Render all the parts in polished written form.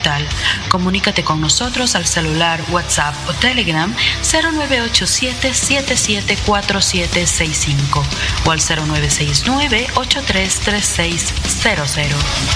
Comunícate con nosotros al celular, WhatsApp o Telegram 0987-774765 o al 0969-833600.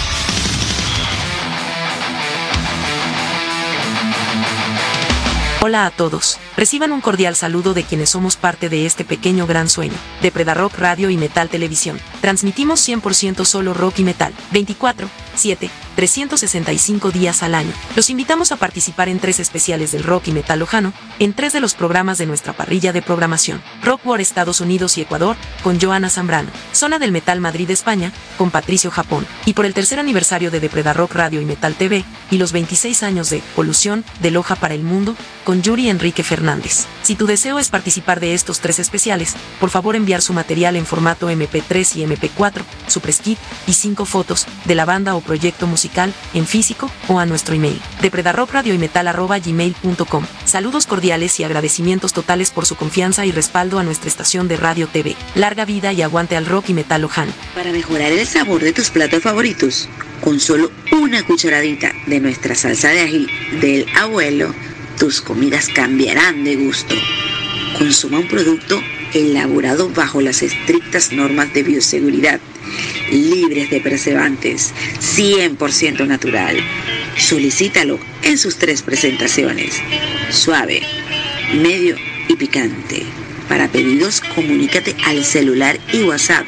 Hola a todos, reciban un cordial saludo de quienes somos parte de este pequeño gran sueño, de Predarock Radio y Metal Televisión. Transmitimos 100% solo rock y metal, 24/7, 365 días al año. Los invitamos a participar en 3 especiales del rock y metal lojano, en 3 de los programas de nuestra parrilla de programación. Rock War Estados Unidos y Ecuador, con Joana Zambrano. Zona del Metal Madrid España, con Patricio Japón. Y por el 3er aniversario de Predarock Radio y Metal TV, y los 26 años de Polución, de Loja para el Mundo, con Yuri Enrique Fernández. Si tu deseo es participar de estos 3 especiales, por favor enviar su material en formato MP3 y MP4, su press kit y 5 fotos de la banda o proyecto musical en físico o a nuestro email de predarrockradioymetal@gmail.com. Saludos cordiales y agradecimientos totales por su confianza y respaldo a nuestra estación de radio TV. Larga vida y aguante al rock y metal lojano. Para mejorar el sabor de tus platos favoritos, con solo una cucharadita de nuestra salsa de ají del abuelo, tus comidas cambiarán de gusto. Consuma un producto elaborado bajo las estrictas normas de bioseguridad, libres de preservantes, 100% natural. Solicítalo en sus 3 presentaciones: suave, medio y picante. Para pedidos, comunícate al celular y WhatsApp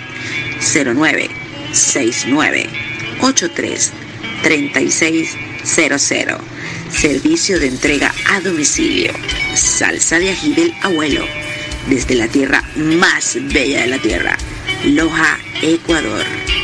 0969-833600. Servicio de entrega a domicilio. Salsa de ají del abuelo, desde la tierra más bella de la tierra, Loja, Ecuador.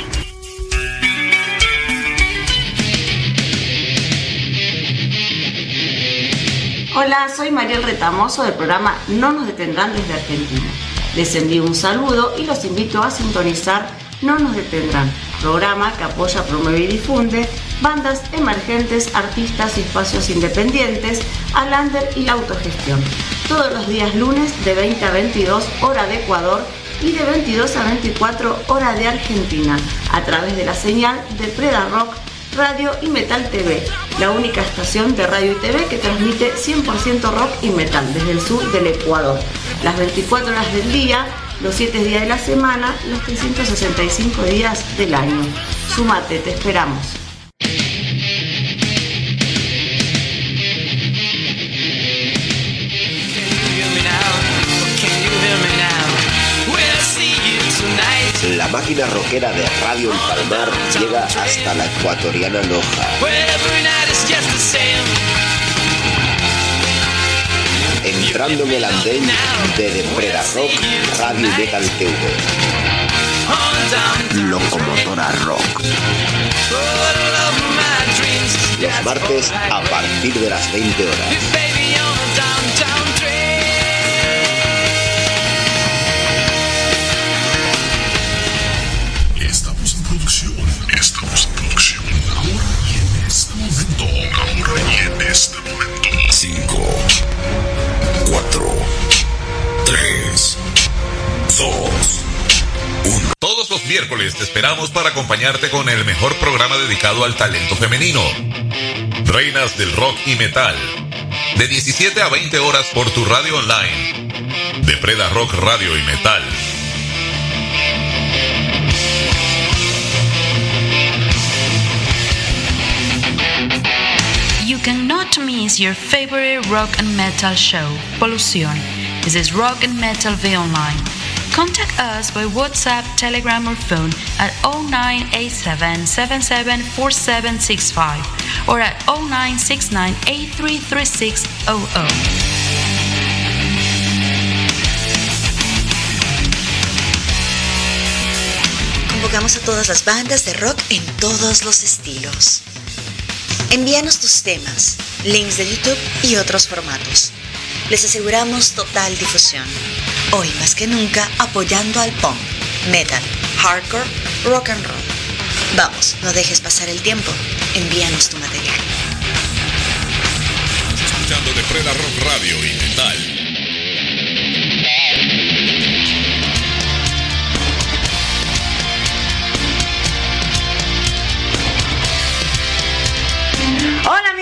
Hola, soy Mariel Retamoso del programa No Nos Detendrán desde Argentina. Les envío un saludo y los invito a sintonizar No Nos Detendrán, programa que apoya, promueve y difunde bandas emergentes, artistas y espacios independientes, al under y la autogestión. Todos los días lunes de 20 a 22 hora de Ecuador y de 22 a 24 hora de Argentina, a través de la señal de Predarock Radio y Metal TV, la única estación de radio y TV que transmite 100% rock y metal desde el sur del Ecuador. Las 24 horas del día, los 7 días de la semana, los 365 días del año. Súmate, te esperamos. La máquina rockera de Radio El Palmar llega hasta la ecuatoriana Loja. Entrando en el andén de Predarock Radio y Metal TV. Locomotora Rock. Los martes a partir de las 20 horas. Estamos en producción. Ahora y en este momento. 5, 4, 3, 2, 1. Todos los miércoles te esperamos para acompañarte con el mejor programa dedicado al talento femenino. Reinas del rock y metal. De 17 a 20 horas por tu radio online. De Predarock Radio y Metal. You cannot miss your favorite rock and metal show, Polución. This is Rock and Metal V Online. Contact us by WhatsApp, Telegram or phone at 0987-774765 or at 0969-833600. Convocamos a todas las bandas de rock en todos los estilos. Envíanos tus temas, links de YouTube y otros formatos. Les aseguramos total difusión. Hoy más que nunca apoyando al punk, metal, hardcore, rock and roll. Vamos, no dejes pasar el tiempo. Envíanos tu material. Estás escuchando de Predarock Radio y Metal. Hola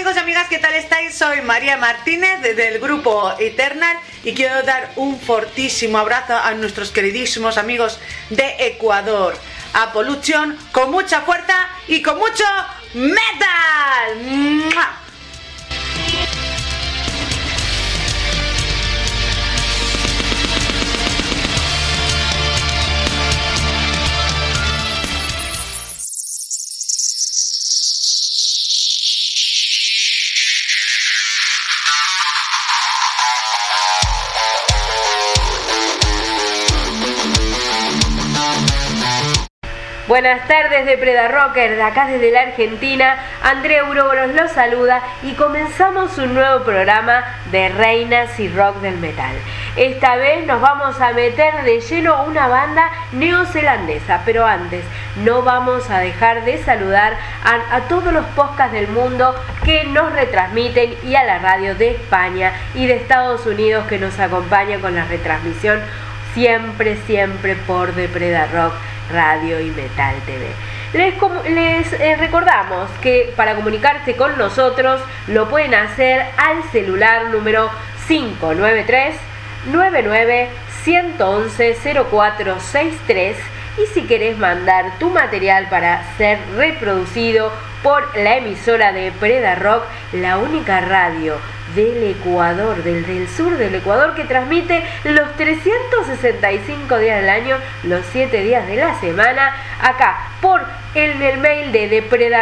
¿qué tal estáis? Soy María Martínez del grupo Eternal y quiero dar un fortísimo abrazo a nuestros queridísimos amigos de Ecuador, a Pollution, con mucha fuerza y con mucho metal. ¡Mua! Buenas tardes de Predarocker, de acá desde la Argentina, Andrea Uroboros los saluda y comenzamos un nuevo programa de Reinas y Rock del Metal. Esta vez nos vamos a meter de lleno a una banda neozelandesa, pero antes no vamos a dejar de saludar a todos los podcasts del mundo que nos retransmiten y a la radio de España y de Estados Unidos que nos acompañan con la retransmisión siempre por Depredar Rock Radio y Metal TV. Les recordamos que para comunicarse con nosotros lo pueden hacer al celular número 593 99 111 0463 y si querés mandar tu material para ser reproducido por la emisora de Predar Rock, la única radio del Ecuador, del sur del Ecuador, que transmite los 365 días del año, los 7 días de la semana, acá por el mail de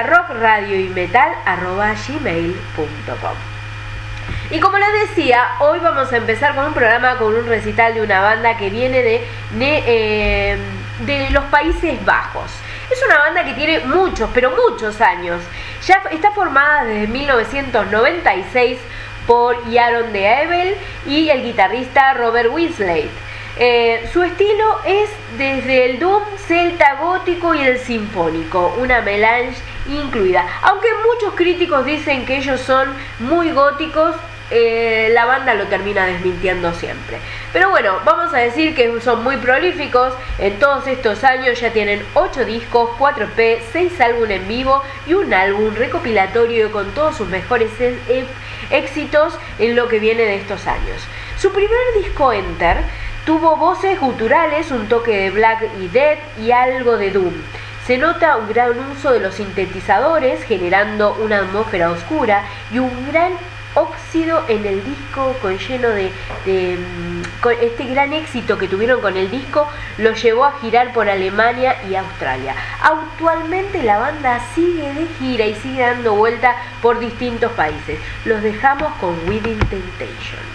depredarrockradio.y-metal@gmail.com. Y como les decía, hoy vamos a empezar con un programa, con un recital de una banda que viene de los Países Bajos. Es una banda que tiene muchos, pero muchos años. Ya está formada desde 1996 por Aaron de Ebel y el guitarrista Robert Winslade. Su estilo es desde el doom, celta, gótico y el sinfónico, una melange incluida. Aunque muchos críticos dicen que ellos son muy góticos, la banda lo termina desmintiendo siempre. Pero bueno, vamos a decir que son muy prolíficos. En todos estos años ya tienen 8 discos, 4 EP, 6 álbumes en vivo y un álbum recopilatorio con todos sus mejores éxitos en lo que viene de estos años. Su primer disco, Enter, tuvo voces guturales, un toque de black y death y algo de doom. Se nota un gran uso de los sintetizadores, generando una atmósfera oscura y un gran óxido en el disco con este gran éxito que tuvieron con el disco lo llevó a girar por Alemania y Australia. Actualmente la banda sigue de gira y sigue dando vuelta por distintos países. Los dejamos con Within Temptation.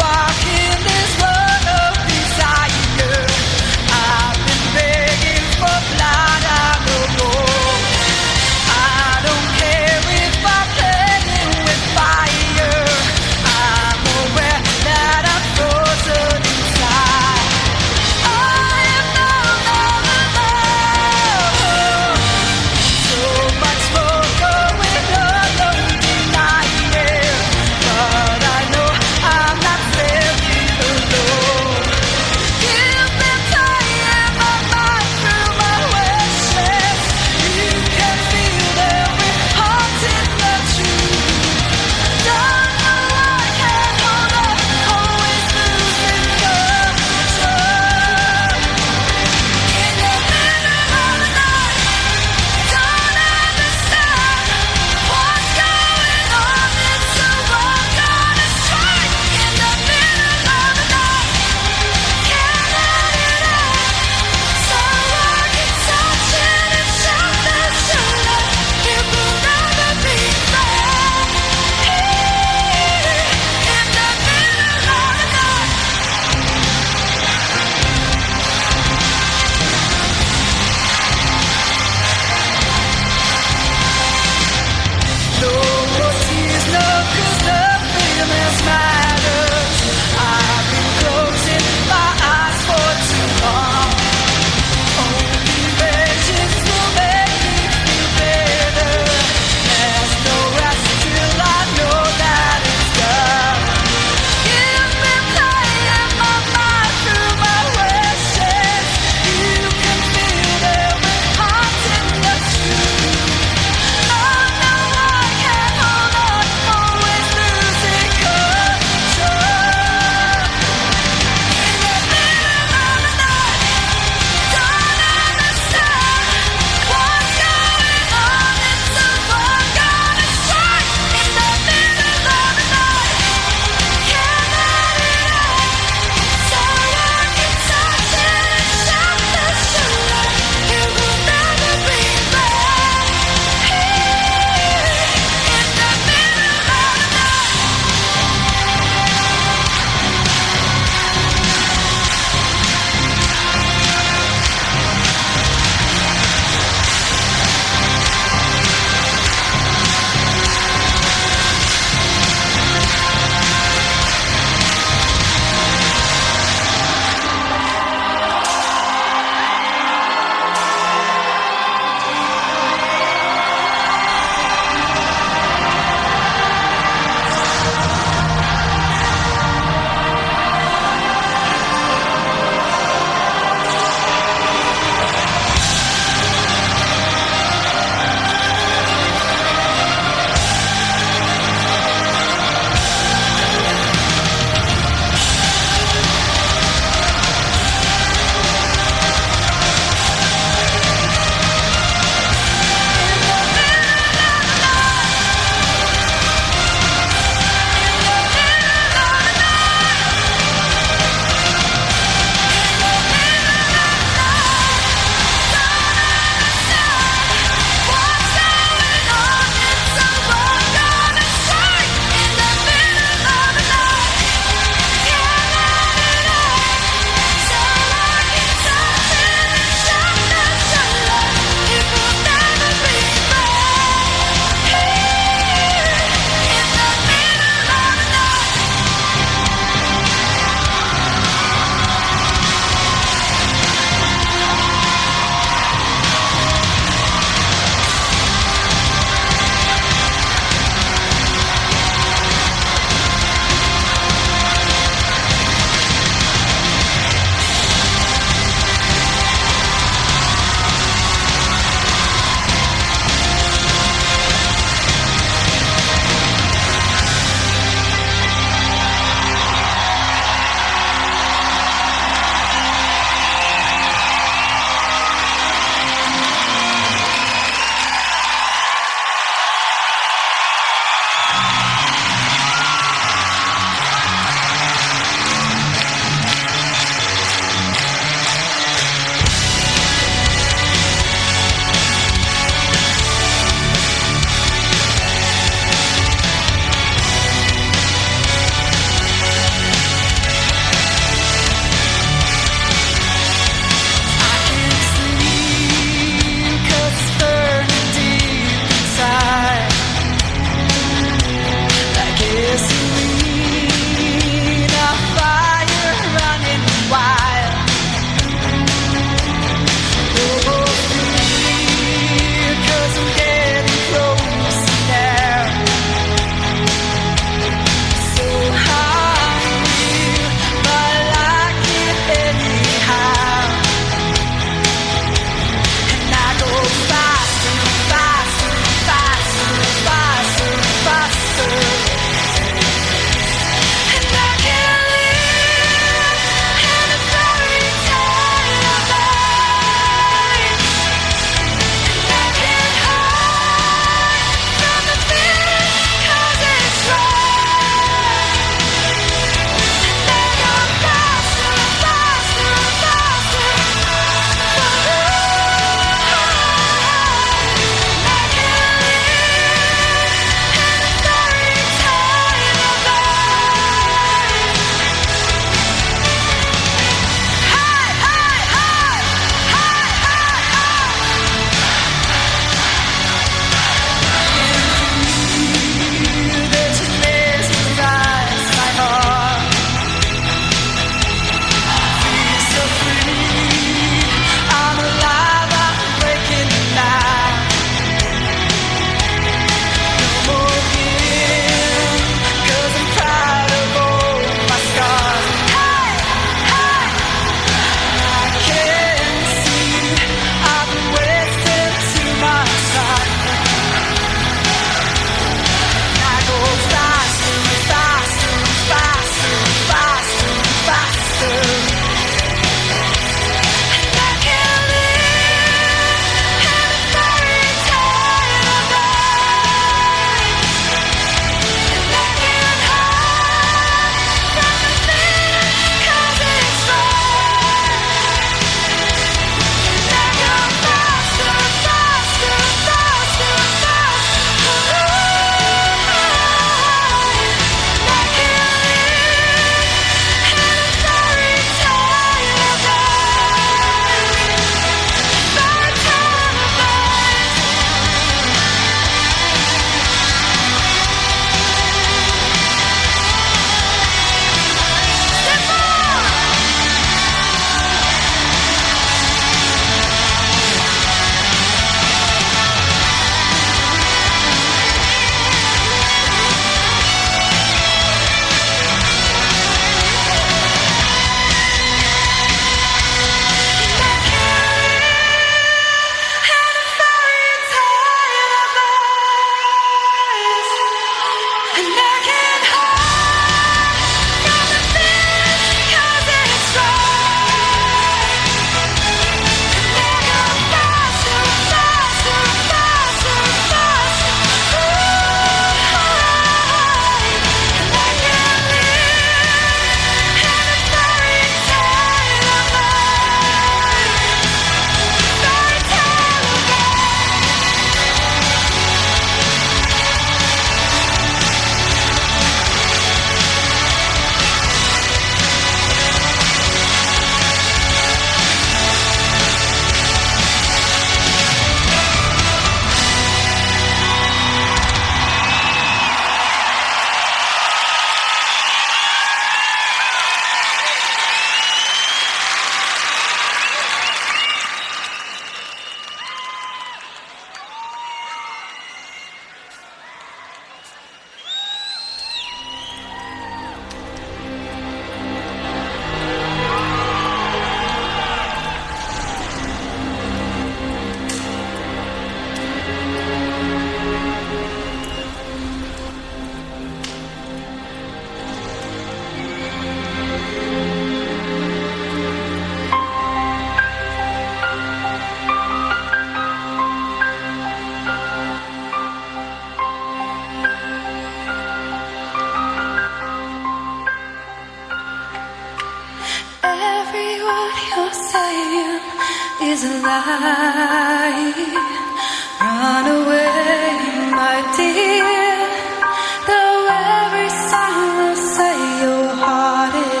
is a lie. Run away, my dear. Though every song will say your heart is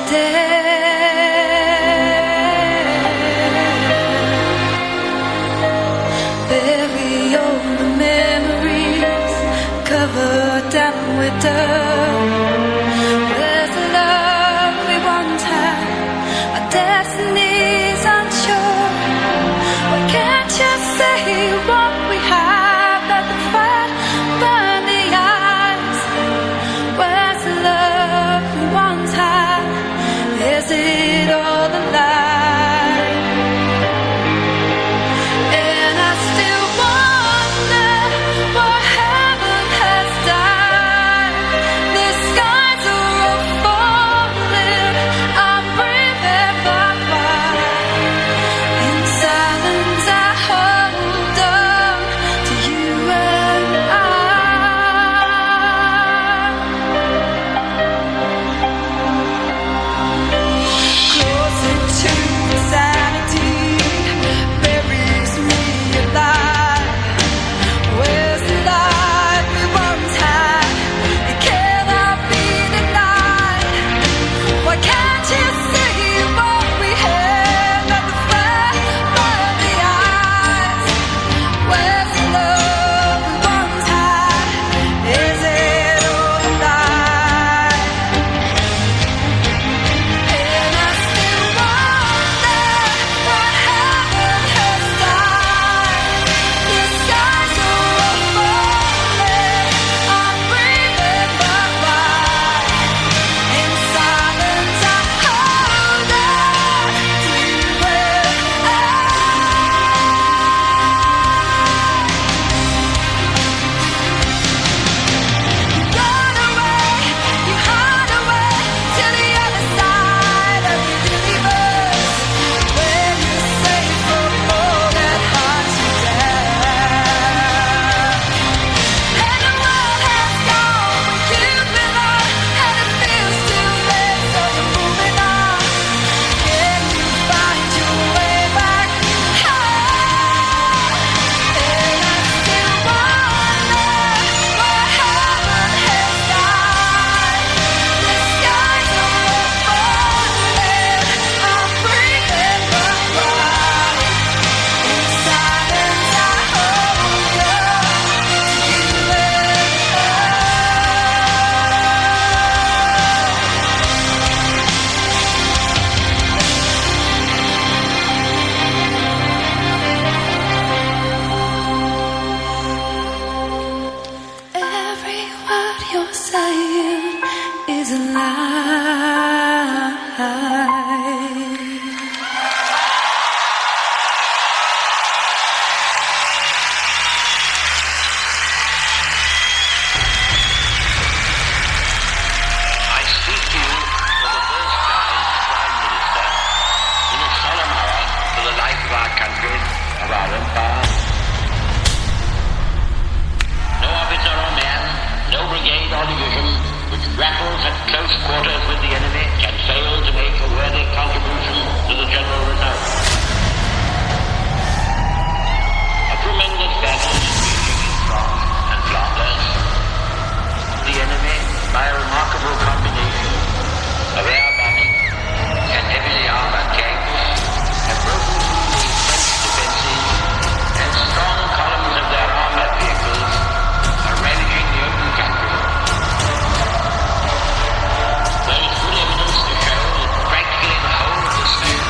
dead. Bury all the memories, covered down with dirt. Where's the love we once had? Our destiny's unsure. Why can't you say what we have? Let the fire burn the eyes. Where's the love we once had? Is it all a lie? And I still wonder what heaven has done. The skies are all falling. I'm breathing bye-bye. In silence I hold on to you and I. Closer to insanity, buries me alive. Where's the light we once had? It cannot be denied. Why can't you see what we had? Let the fire burn the eyes. Where's the love we once had? Is it all a lie? And I still wonder what heaven has done. The skies are all falling. I'm breathing bye-bye. In silence I hold on to you and Run away, you hide away to the other side of the universe, where you're safe from all that hunts you down. And the world has gone where you belong, and it feels too late, so you're moving on. Can you find your way back home? And I still wonder what heaven has done. The skies are all falling. I'm breathing bye-bye. In silence I hold on to you and every word you're saying is a lie. I speak to you for the first time as Prime Minister in a solemn hour for the life of our country, of our empire. No officer or man, no brigade or division which grapples at close quarters with the enemy can fail to make a worthy contribution to the general result. A tremendous battle is raging in France and Flanders. The enemy, by a remarkable combination of air bombing and heavily armored tanks, have broken through the French defenses, and strong columns of their armored vehicles are ravaging the open country. There is good evidence to show that practically the whole of the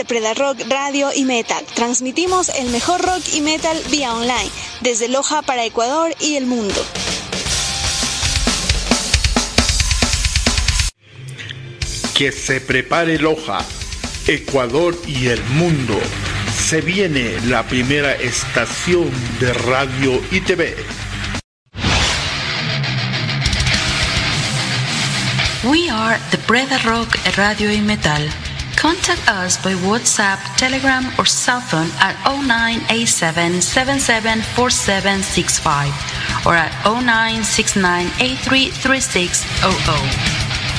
Predarock Radio y Metal. Transmitimos el mejor rock y metal vía online, desde Loja para Ecuador y el mundo. Que se prepare Loja, Ecuador y el mundo. Se viene la primera estación de radio y TV. We are the Predarock Radio y Metal. Contact us by WhatsApp, Telegram, or cell phone at 0987774765 or at 0969833600.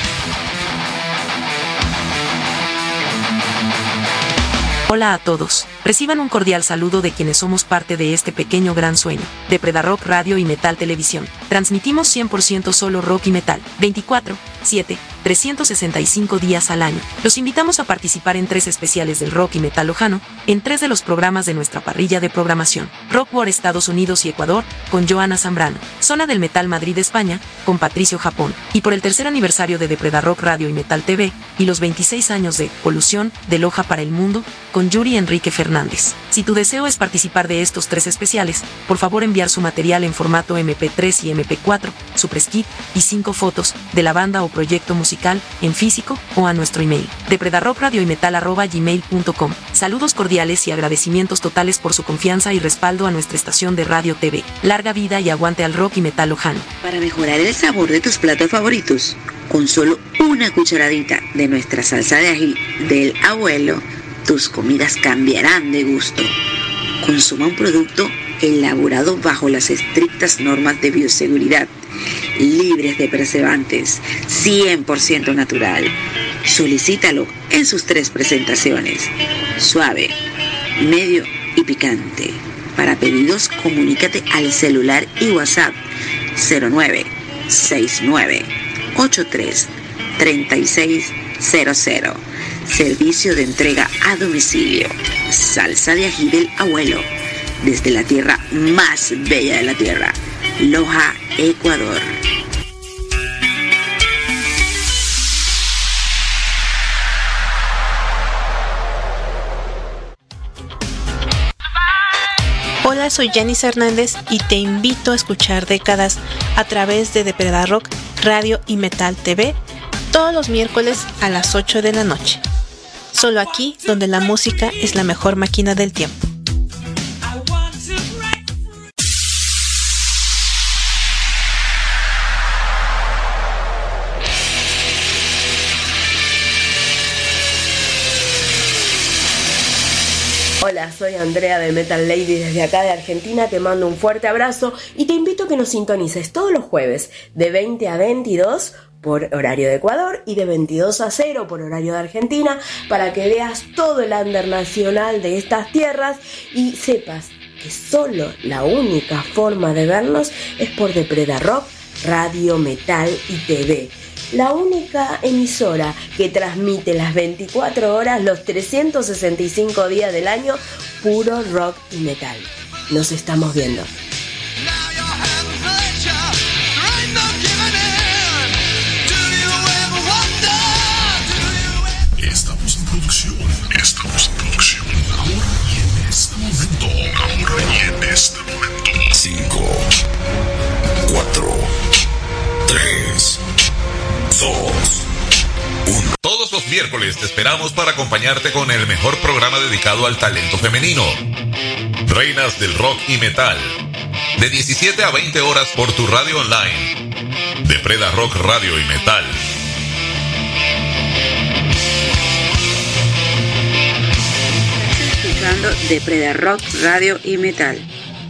Hola a todos, reciban un cordial saludo de quienes somos parte de este pequeño gran sueño, de Predarock Radio y Metal Televisión. Transmitimos 100% solo rock y metal, 24/7, 365 días al año. Los invitamos a participar en 3 especiales del rock y metal lojano, en 3 de los programas de nuestra parrilla de programación. Rock War Estados Unidos y Ecuador, con Joana Zambrano. Zona del Metal Madrid España, con Patricio Japón. Y por el 3er aniversario de Predarock Radio y Metal TV, y los 26 años de Polución, de Loja para el Mundo, con Yuri Enrique Fernández. Si tu deseo es participar de estos 3 especiales, por favor enviar su material en formato MP3 y MP4, su press kit y 5 fotos de la banda o proyecto musical en físico o a nuestro email de predarrockradioymetal@gmail.com. Saludos cordiales y agradecimientos totales por su confianza y respaldo a nuestra estación de radio TV. Larga vida y aguante al rock y metal lojano. Para mejorar el sabor de tus platos favoritos, con solo una cucharadita de nuestra salsa de ají del abuelo, tus comidas cambiarán de gusto. Consuma un producto elaborado bajo las estrictas normas de bioseguridad, libres de preservantes, 100% natural. Solicítalo en sus 3 presentaciones: suave, medio y picante. Para pedidos, comunícate al celular y WhatsApp 0969833600. Servicio de entrega a domicilio. Salsa de ají del abuelo, desde la tierra más bella de la tierra, Loja, Ecuador. Hola, soy Janice Hernández y te invito a escuchar Décadas a través de Predarock Radio y Metal TV todos los miércoles a las 8 de la noche. Solo aquí, donde la música es la mejor máquina del tiempo. Hola, soy Andrea de Metal Lady desde acá de Argentina, te mando un fuerte abrazo y te invito a que nos sintonices todos los jueves de 20 a 22 por horario de Ecuador y de 22 a 0 por horario de Argentina, para que veas todo el under nacional de estas tierras y sepas que solo la única forma de vernos es por The Predarock Radio, Metal y TV. La única emisora que transmite las 24 horas, los 365 días del año, puro rock y metal. Nos estamos viendo. Estamos en producción. Ahora y en este momento. 5, 4, 3, 2, 1. Todos los miércoles te esperamos para acompañarte con el mejor programa dedicado al talento femenino. Reinas del rock y metal. De 17 a 20 horas por tu radio online. De Predarock Radio y Metal. Estás escuchando de Predarock Radio y Metal.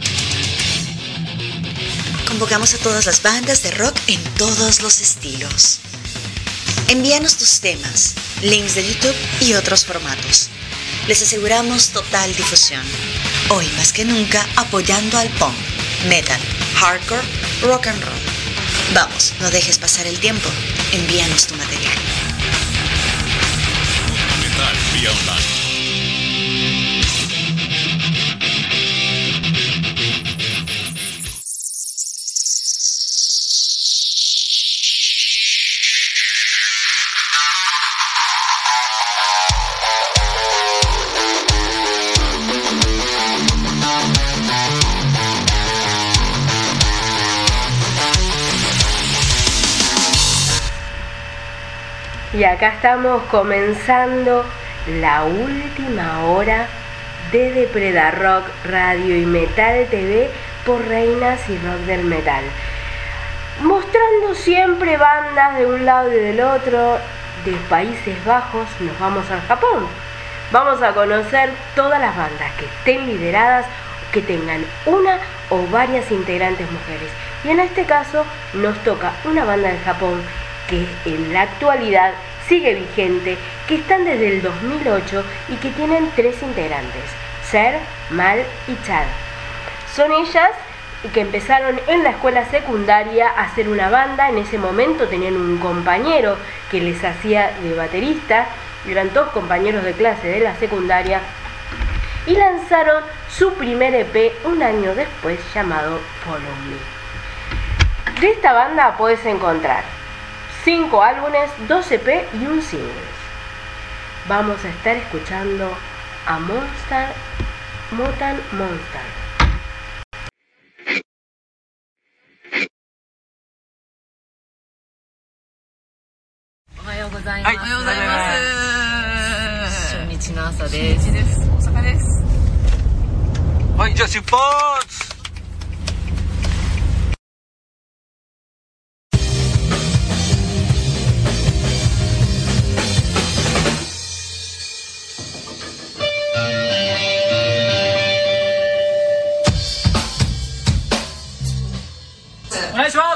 Convocamos a todas las bandas de rock en todos los estilos. Envíanos tus temas, links de YouTube y otros formatos. Les aseguramos total difusión. Hoy más que nunca apoyando al punk, metal, hardcore, rock and roll. Vamos, no dejes pasar el tiempo. Envíanos tu material. Metal vía online. Y acá estamos comenzando la última hora de Depredar Rock Radio y Metal TV por Reinas y Rock del Metal. Mostrando siempre bandas de un lado y del otro, de Países Bajos nos vamos al Japón. Vamos a conocer todas las bandas que estén lideradas, que tengan una o varias integrantes mujeres. Y en este caso nos toca una banda de Japón que en la actualidad sigue vigente, que están desde el 2008 y que tienen 3 integrantes, Ser, Mal y Chad. Son ellas que empezaron en la escuela secundaria a hacer una banda. En ese momento tenían un compañero que les hacía de baterista, eran todos compañeros de clase de la secundaria, y lanzaron su primer EP un año después llamado Follow Me. De esta banda puedes encontrar 5 álbumes, 2 EP y un single. Vamos a estar escuchando a Motan Monster. おはようございます。おはようございます。初日の朝です。大阪です。はい、じゃあ出発。お願いします。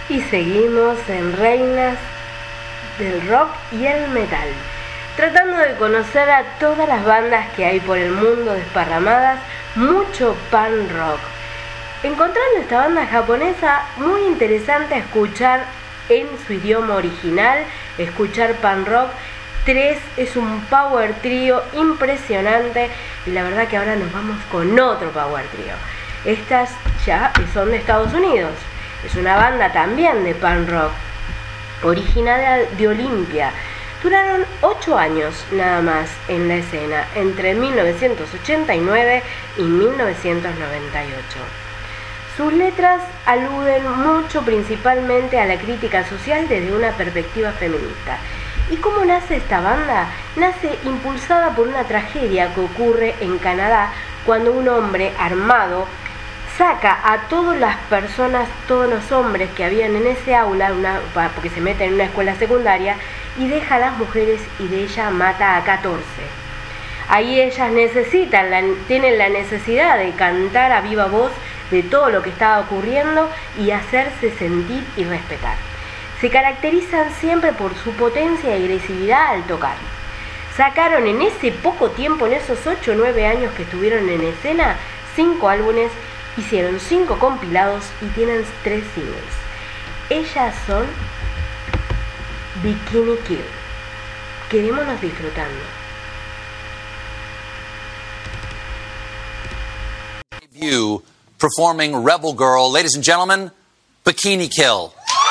Y seguimos en Reinas del Rock y el Metal, tratando de conocer a todas las bandas que hay por el mundo desparramadas, mucho punk rock. Encontrando esta banda japonesa muy interesante a escuchar en su idioma original, escuchar punk rock. 3 es un power trio impresionante y la verdad que ahora nos vamos con otro power trio. Estas ya son de Estados Unidos. Es una banda también de punk rock, originaria de Olimpia. Duraron 8 años nada más en la escena, entre 1989 y 1998. Sus letras aluden mucho principalmente a la crítica social desde una perspectiva feminista. ¿Y cómo nace esta banda? Nace impulsada por una tragedia que ocurre en Canadá cuando un hombre armado saca a todas las personas, todos los hombres que habían en ese aula, porque se mete en una escuela secundaria, y deja a las mujeres y de ella mata a 14. Ahí ellas tienen la necesidad de cantar a viva voz de todo lo que estaba ocurriendo y hacerse sentir y respetar. Se caracterizan siempre por su potencia y agresividad al tocar. Sacaron en ese poco tiempo, en esos 8 o 9 años que estuvieron en escena, 5 álbumes, hicieron 5 compilados y tienen 3 singles. Ellas son Bikini Kill. Quedémonos disfrutando. Debut performing Rebel Girl, ladies and gentlemen, Bikini Kill.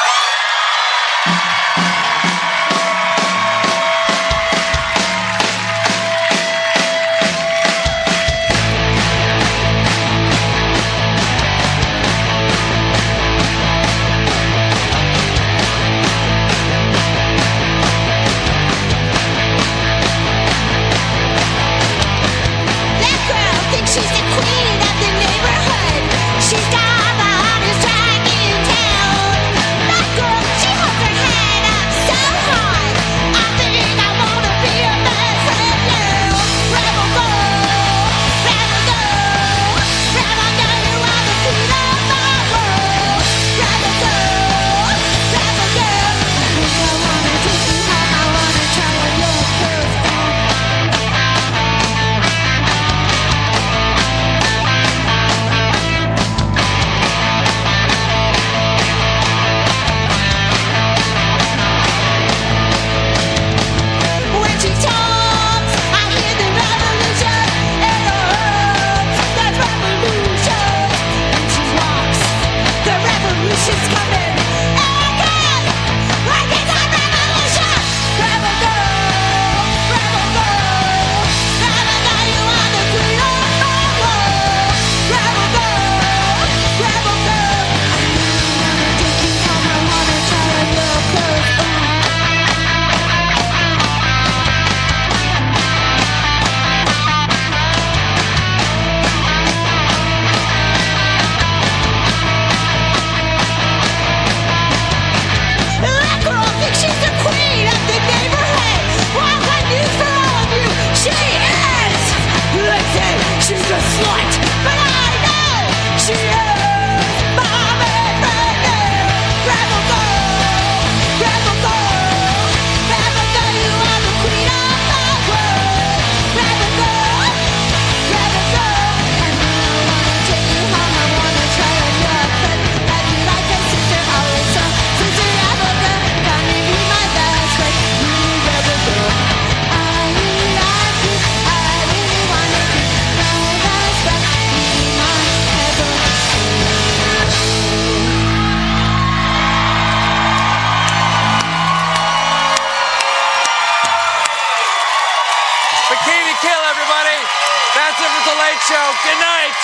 Show. Good night.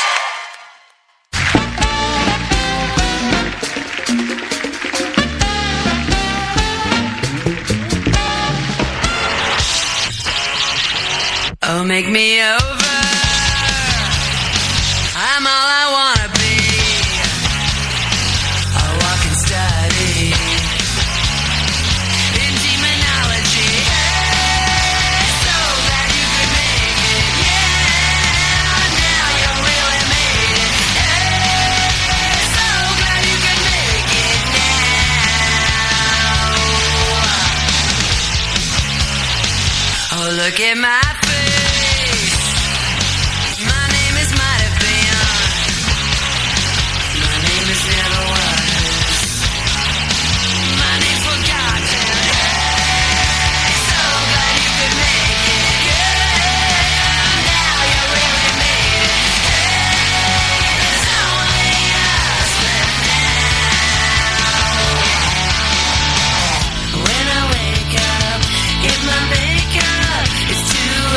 Oh, make me over. I'm all I wanna be. A walking study in demonology. Hey, so glad you could make it. Yeah, now you really made it. Hey, so glad you could make it now. Look at my face. My name is might have been. My name is never was. My name's forgotten. So glad you could make it. Yeah, now you really made it. There's only us left now. When I wake up, if my makeup is too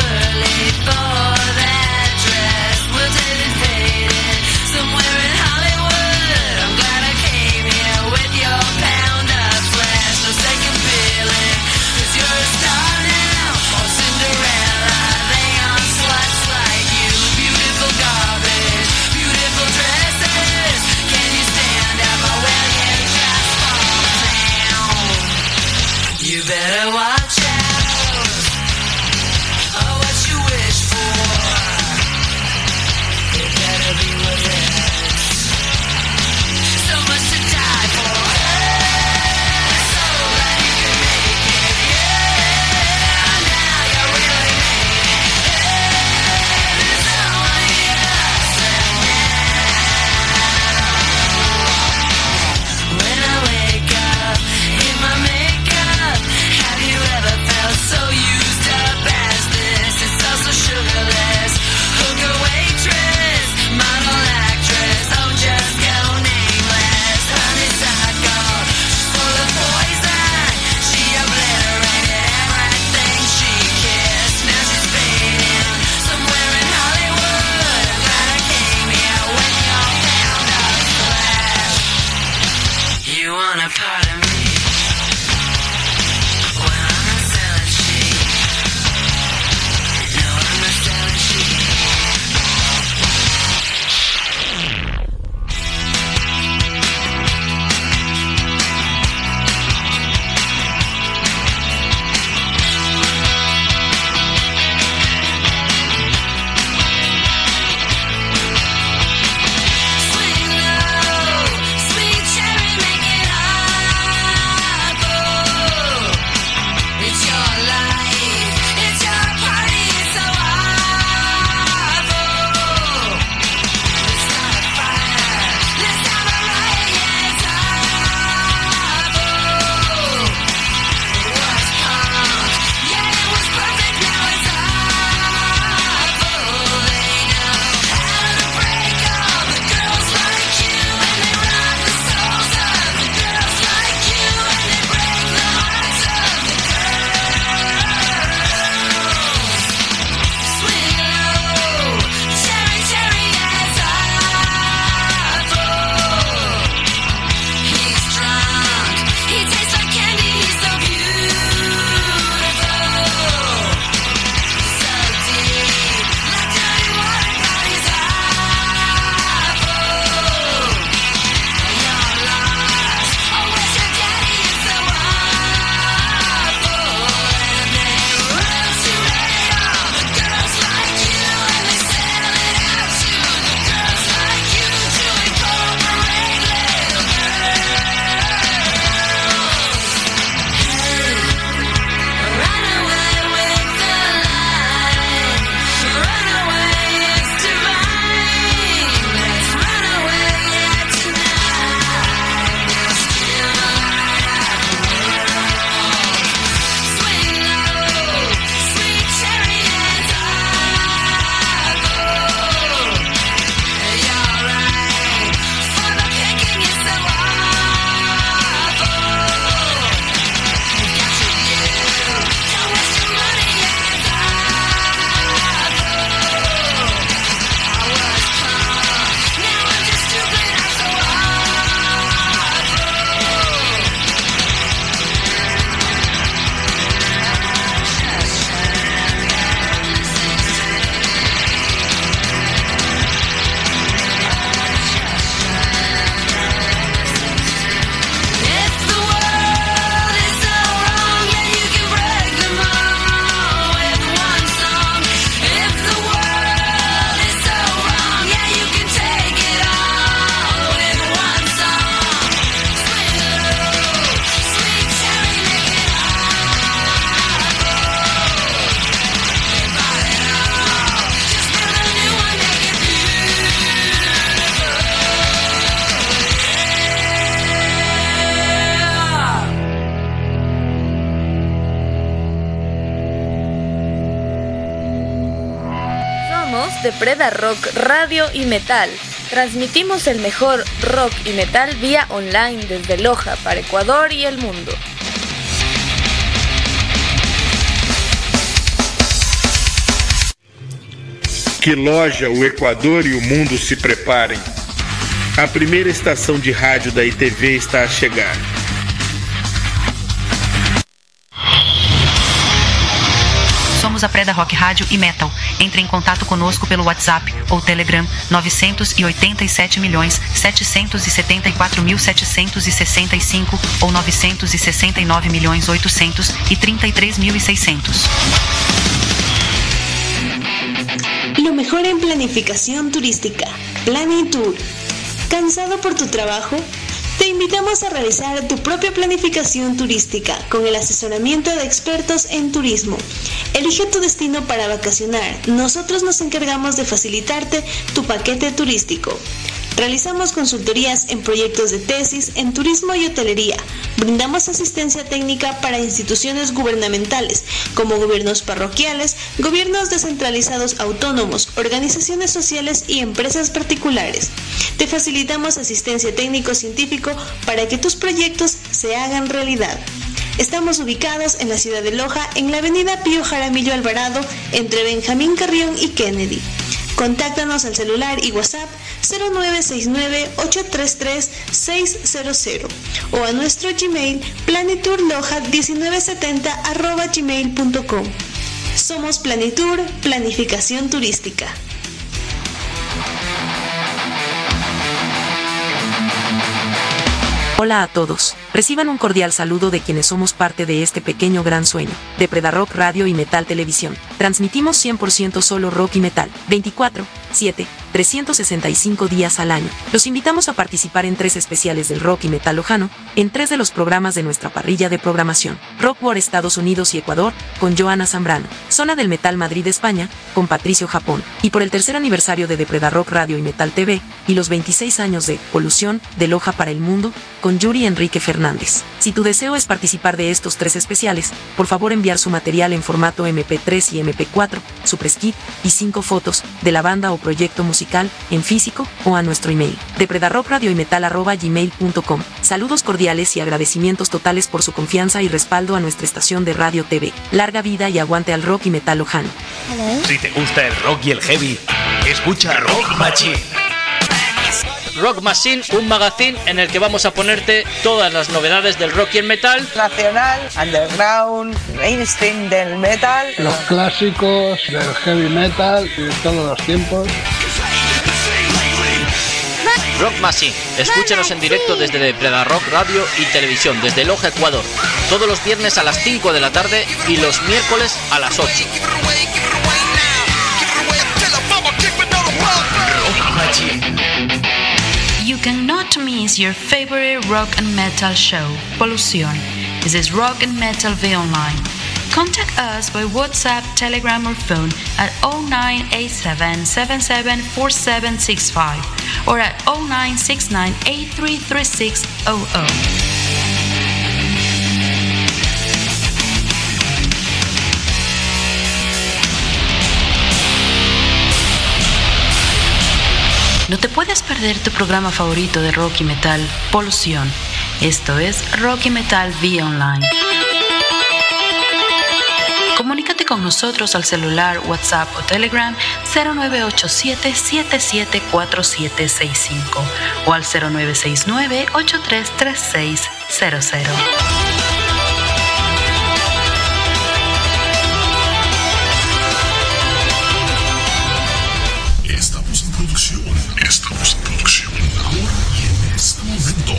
Preda Rock Radio y Metal. Transmitimos el mejor rock y metal vía online desde Loja para Ecuador y el mundo. Que Loja, o Equador e o mundo se preparem. A primeira estação de rádio da ITV está a chegar. Somos a Preda Rock Rádio e Metal. Entre em contato conosco pelo WhatsApp ou Telegram 987.774.765 ou 969.833.600. Lo mejor en planificación turística. Planitur. ¿Cansado por tu trabajo? Te invitamos a realizar tu propia planificación turística con el asesoramiento de expertos en turismo. Elige tu destino para vacacionar. Nosotros nos encargamos de facilitarte tu paquete turístico. Realizamos consultorías en proyectos de tesis en turismo y hotelería. Brindamos asistencia técnica para instituciones gubernamentales, como gobiernos parroquiales, gobiernos descentralizados autónomos, organizaciones sociales y empresas particulares. Te facilitamos asistencia técnico-científico para que tus proyectos se hagan realidad. Estamos ubicados en la ciudad de Loja, en la avenida Pío Jaramillo Alvarado, entre Benjamín Carrión y Kennedy. Contáctanos al celular y WhatsApp 0969-833-600 o a nuestro Gmail planiturloja1970@gmail.com. Somos Planitur, planificación turística. Hola a todos, reciban un cordial saludo de quienes somos parte de este pequeño gran sueño, de Preda Rock Radio y Metal Televisión. Transmitimos 100% solo rock y metal, 24/7, 365 días al año. Los invitamos a participar en 3 especiales del rock y metal lojano, en 3 de los programas de nuestra parrilla de programación. Rock War Estados Unidos y Ecuador, con Joana Zambrano. Zona del Metal Madrid España, con Patricio Japón. Y por el 3er aniversario de Preda Rock Radio y Metal TV, y los 26 años de Polución, de Loja para el Mundo, con Yuri Enrique Fernández. Si tu deseo es participar de estos 3 especiales, por favor enviar su material en formato MP3 y MP4, su press kit y 5 fotos de la banda o proyecto musical en físico o a nuestro email de predarocradioymetal@gmail.com. Saludos cordiales y agradecimientos totales por su confianza y respaldo a nuestra estación de radio TV. Larga vida y aguante al rock y metal lojano. Si te gusta el rock y el heavy, escucha Rock Machine. Rock Machine, un magazine en el que vamos a ponerte todas las novedades del rock y el metal. Nacional, underground, mainstream del metal. Los clásicos del heavy metal de todos los tiempos. Rock Machine, escúchanos en directo desde Preda Rock Radio y Televisión, desde Loja, Ecuador. Todos los viernes a las 5 de la tarde y los miércoles a las 8. Rock Machine. You cannot miss your favorite rock and metal show, Polución. This is Rock and Metal V Online. Contact us by WhatsApp, Telegram or phone at 0987-774765 or at 0969-833600. No te puedes perder tu programa favorito de rock y metal, Polución. Esto es Rock y Metal vía online. Comunícate con nosotros al celular, WhatsApp o Telegram 0987-774765 o al 0969-833600. Estamos en producción. Ahora y en este momento.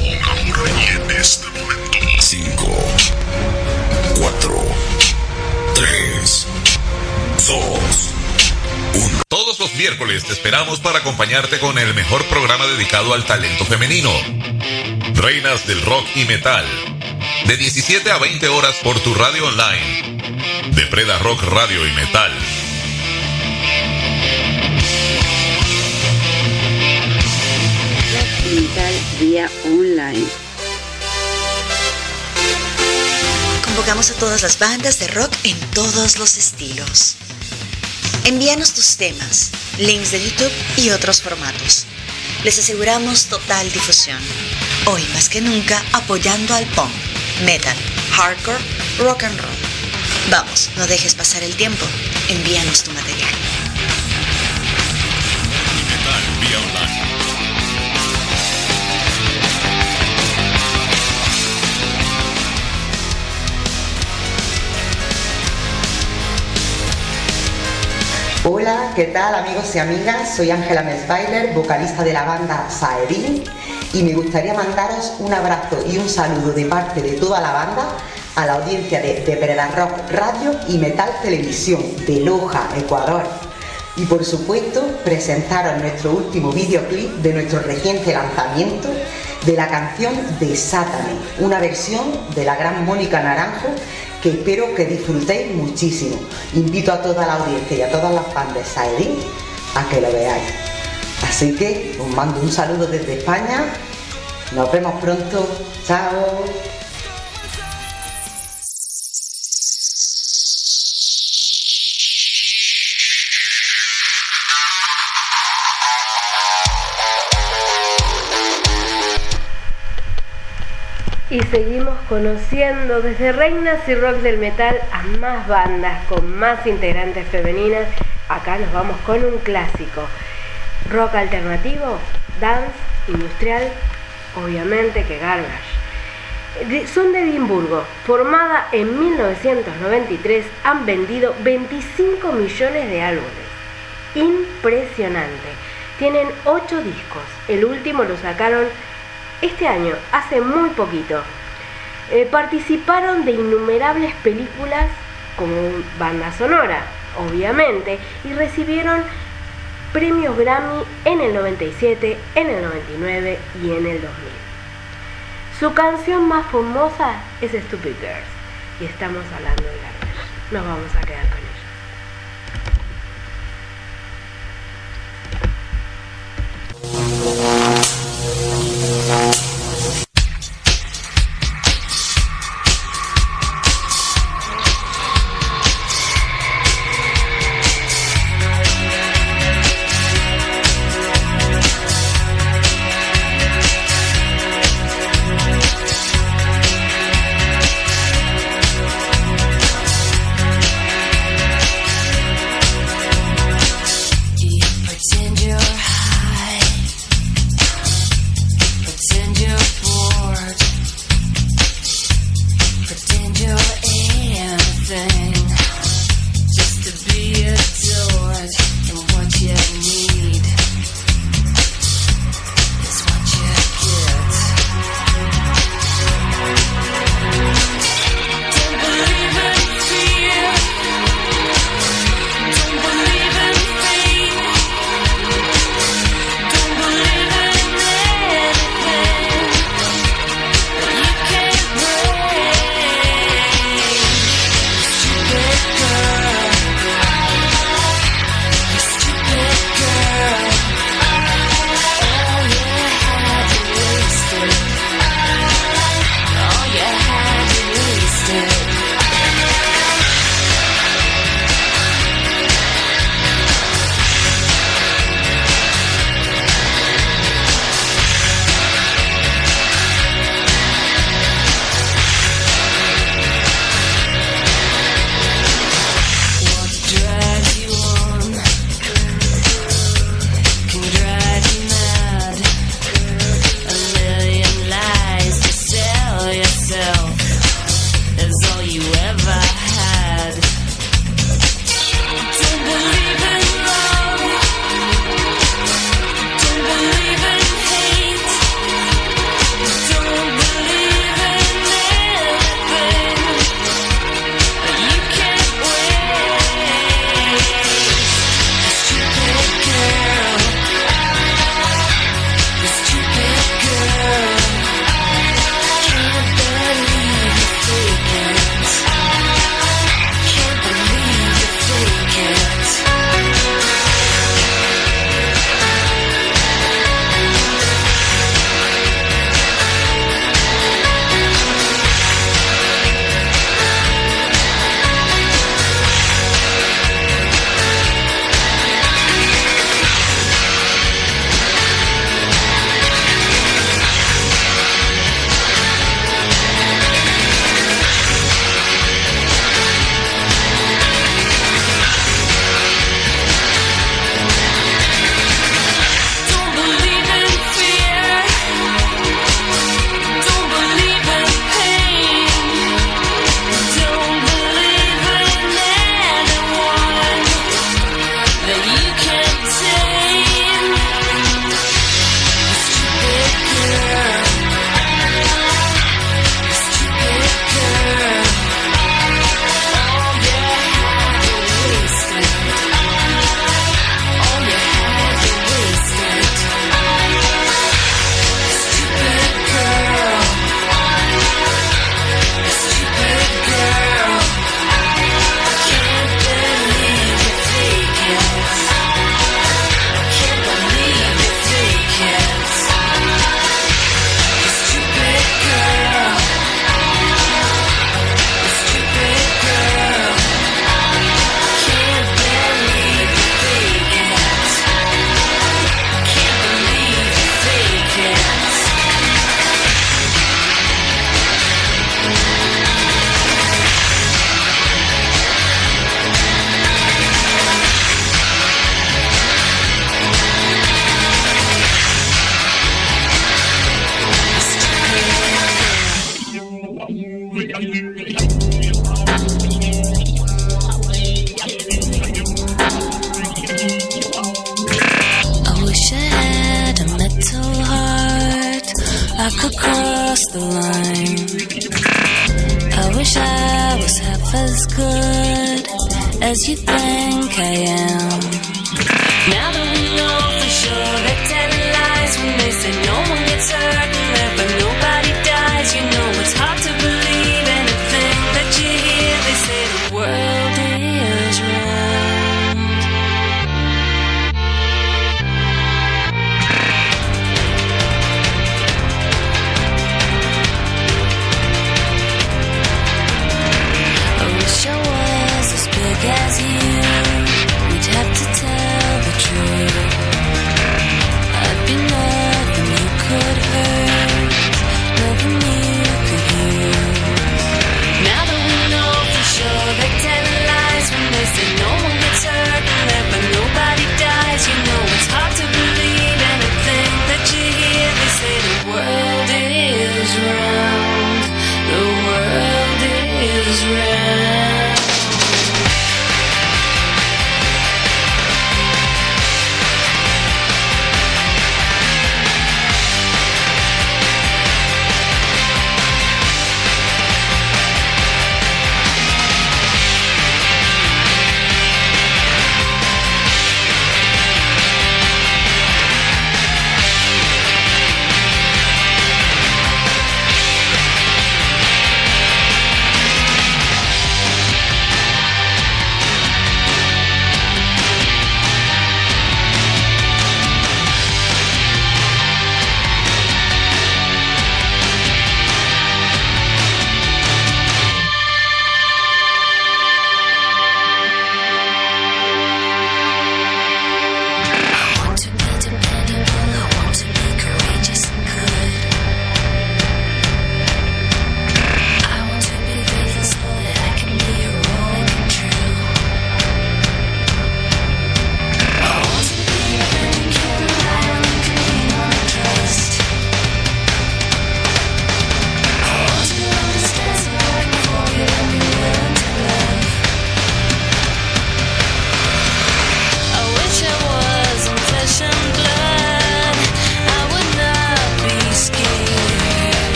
5, 4, 3, 2, 1. Todos los miércoles te esperamos para acompañarte con el mejor programa dedicado al talento femenino. Reinas del rock y metal. De 17 a 20 horas por tu radio online. De Preda Rock Radio y Metal. Metal vía online. Convocamos a todas las bandas de rock en todos los estilos. Envíanos tus temas, links de YouTube y otros formatos. Les aseguramos total difusión. Hoy más que nunca apoyando al punk, metal, hardcore, rock and roll. Vamos, no dejes pasar el tiempo. Envíanos tu material. Vía online. Hola, ¿qué tal amigos y amigas? Soy Ángela Mesbailer, vocalista de la banda Saedin, y me gustaría mandaros un abrazo y un saludo de parte de toda la banda a la audiencia de Predarock Radio y Metal Televisión de Loja, Ecuador. Y por supuesto, presentaros nuestro último videoclip de nuestro reciente lanzamiento de la canción de Sátane, una versión de la gran Mónica Naranjo que espero que disfrutéis muchísimo. Invito a toda la audiencia y a todas las fans de Saedin a que lo veáis. Así que os mando un saludo desde España. Nos vemos pronto. Chao. Y seguimos conociendo desde reinas y rock del metal a más bandas con más integrantes femeninas. Acá nos vamos con un clásico. Rock alternativo, dance, industrial, obviamente que Garbage. Son de Edimburgo, formada en 1993, han vendido 25 millones de álbumes. Impresionante. Tienen 8 discos, el último lo sacaron este año, hace muy poquito. Participaron de innumerables películas como banda sonora, obviamente, y recibieron premios Grammy en el 97, en el 99 y en el 2000. Su canción más famosa es Stupid Girls, y estamos hablando de Garbage. Nos vamos a quedar con ella. I could cross the line. I wish I was half as good as you think I am. Now that we know for sure that telling lies when they say no one gets hurt and never nobody dies. You know it's hard to believe anything that you hear. They say the world is round. I was as big as you, we'd have to tell the truth. I'd be nothing you could hurt, no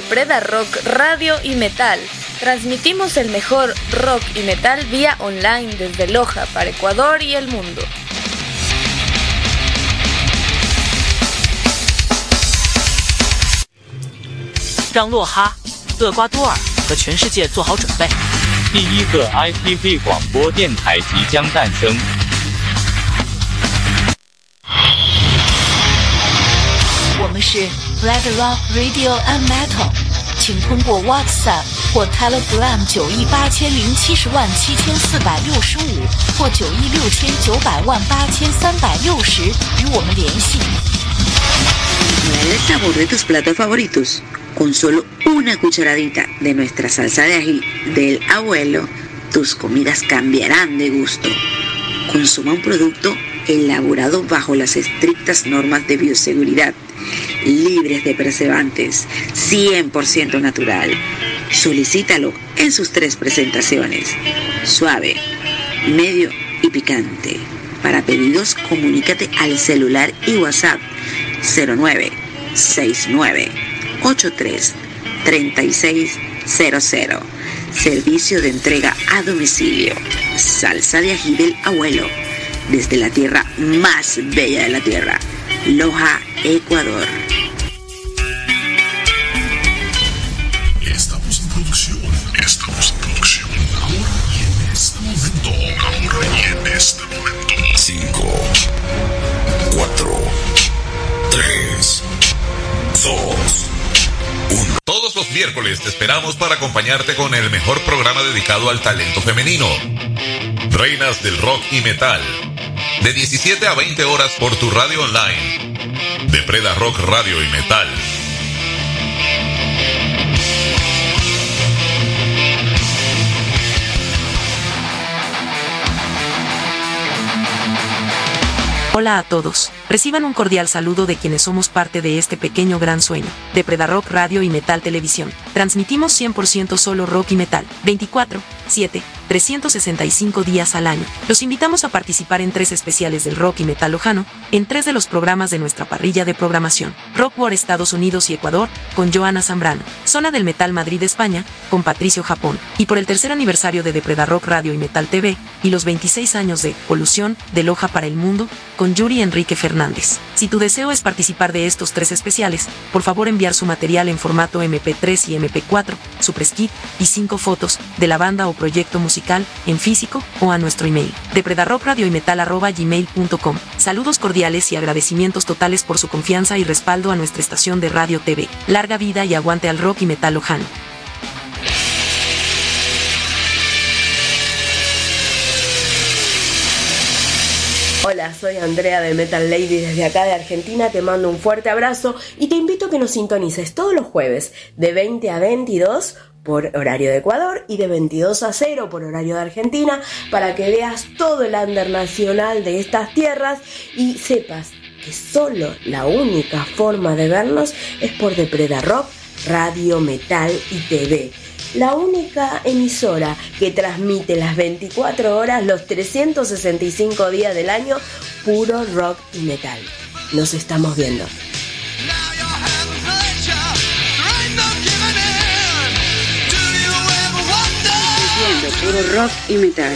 Preda Rock Radio y Metal. Transmitimos el mejor rock y metal vía online desde Loja para Ecuador y el mundo. 让洛哈、厄瓜多尔和全世界做好准备。 第一个 IPV 广播电台即将诞生。 我们是 Red Rock Radio and Metal， 请通过 WhatsApp 或 Telegram 980707465或91690083060与我们联系。 Trae el sabor de tus platos favoritos. Con solo una cucharadita de nuestra salsa de ají del abuelo, tus comidas cambiarán de gusto. Consuma un producto elaborado bajo las estrictas normas de bioseguridad, libres de preservantes, 100% natural. Solicítalo en sus 3 presentaciones: suave, medio y picante. Para pedidos, comunícate al celular y WhatsApp 0969833600. Servicio de entrega a domicilio. Salsa de ají del abuelo, desde la tierra más bella de la tierra, Loja, Ecuador. Estamos en producción ahora y en este momento. 5, 4, 3, 2, 1. Todos los miércoles te esperamos para acompañarte con el mejor programa dedicado al talento femenino. Reinas del rock y metal. De 17 a 20 horas por tu radio online. De Preda Rock Radio y Metal. Hola a todos, reciban un cordial saludo de quienes somos parte de este pequeño gran sueño, de Preda Rock Radio y Metal Televisión. Transmitimos 100% solo rock y metal, 24/7, 365 días al año. Los invitamos a participar en 3 especiales del rock y metal lojano, en 3 de los programas de nuestra parrilla de programación. Rock War Estados Unidos y Ecuador, con Joana Zambrano. Zona del Metal Madrid España, con Patricio Japón. Y por el 3er aniversario de Preda Rock Radio y Metal TV, y los 26 años de Polución, de Loja para el Mundo, con Yuri Enrique Fernández. Si tu deseo es participar de estos 3 especiales, por favor enviar su material en formato MP3 y MP4, su press kit y 5 fotos de la banda o proyecto musical en físico o a nuestro email de predarrockradioymetal@gmail.com. Saludos cordiales y agradecimientos totales por su confianza y respaldo a nuestra estación de radio TV. Larga vida y aguante al rock y metal lojano. Hola, soy Andrea de Metal Lady desde acá de Argentina, te mando un fuerte abrazo y te invito a que nos sintonices todos los jueves de 20 a 22 por horario de Ecuador y de 22 a 0 por horario de Argentina para que veas todo el under nacional de estas tierras y sepas que solo la única forma de vernos es por The Preda Rock, Radio, Metal y TV. La única emisora que transmite las 24 horas, los 365 días del año, puro rock y metal. Nos estamos viendo. Puro rock y metal.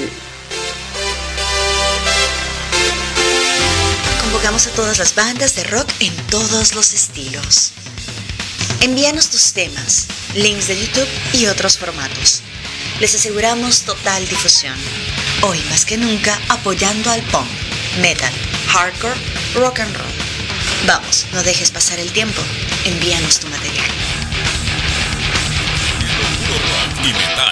Convocamos a todas las bandas de rock en todos los estilos. Envíanos tus temas, links de YouTube y otros formatos. Les aseguramos total difusión. Hoy más que nunca apoyando al punk, metal, hardcore, rock and roll. Vamos, no dejes pasar el tiempo. Envíanos tu material. Puro rock y metal.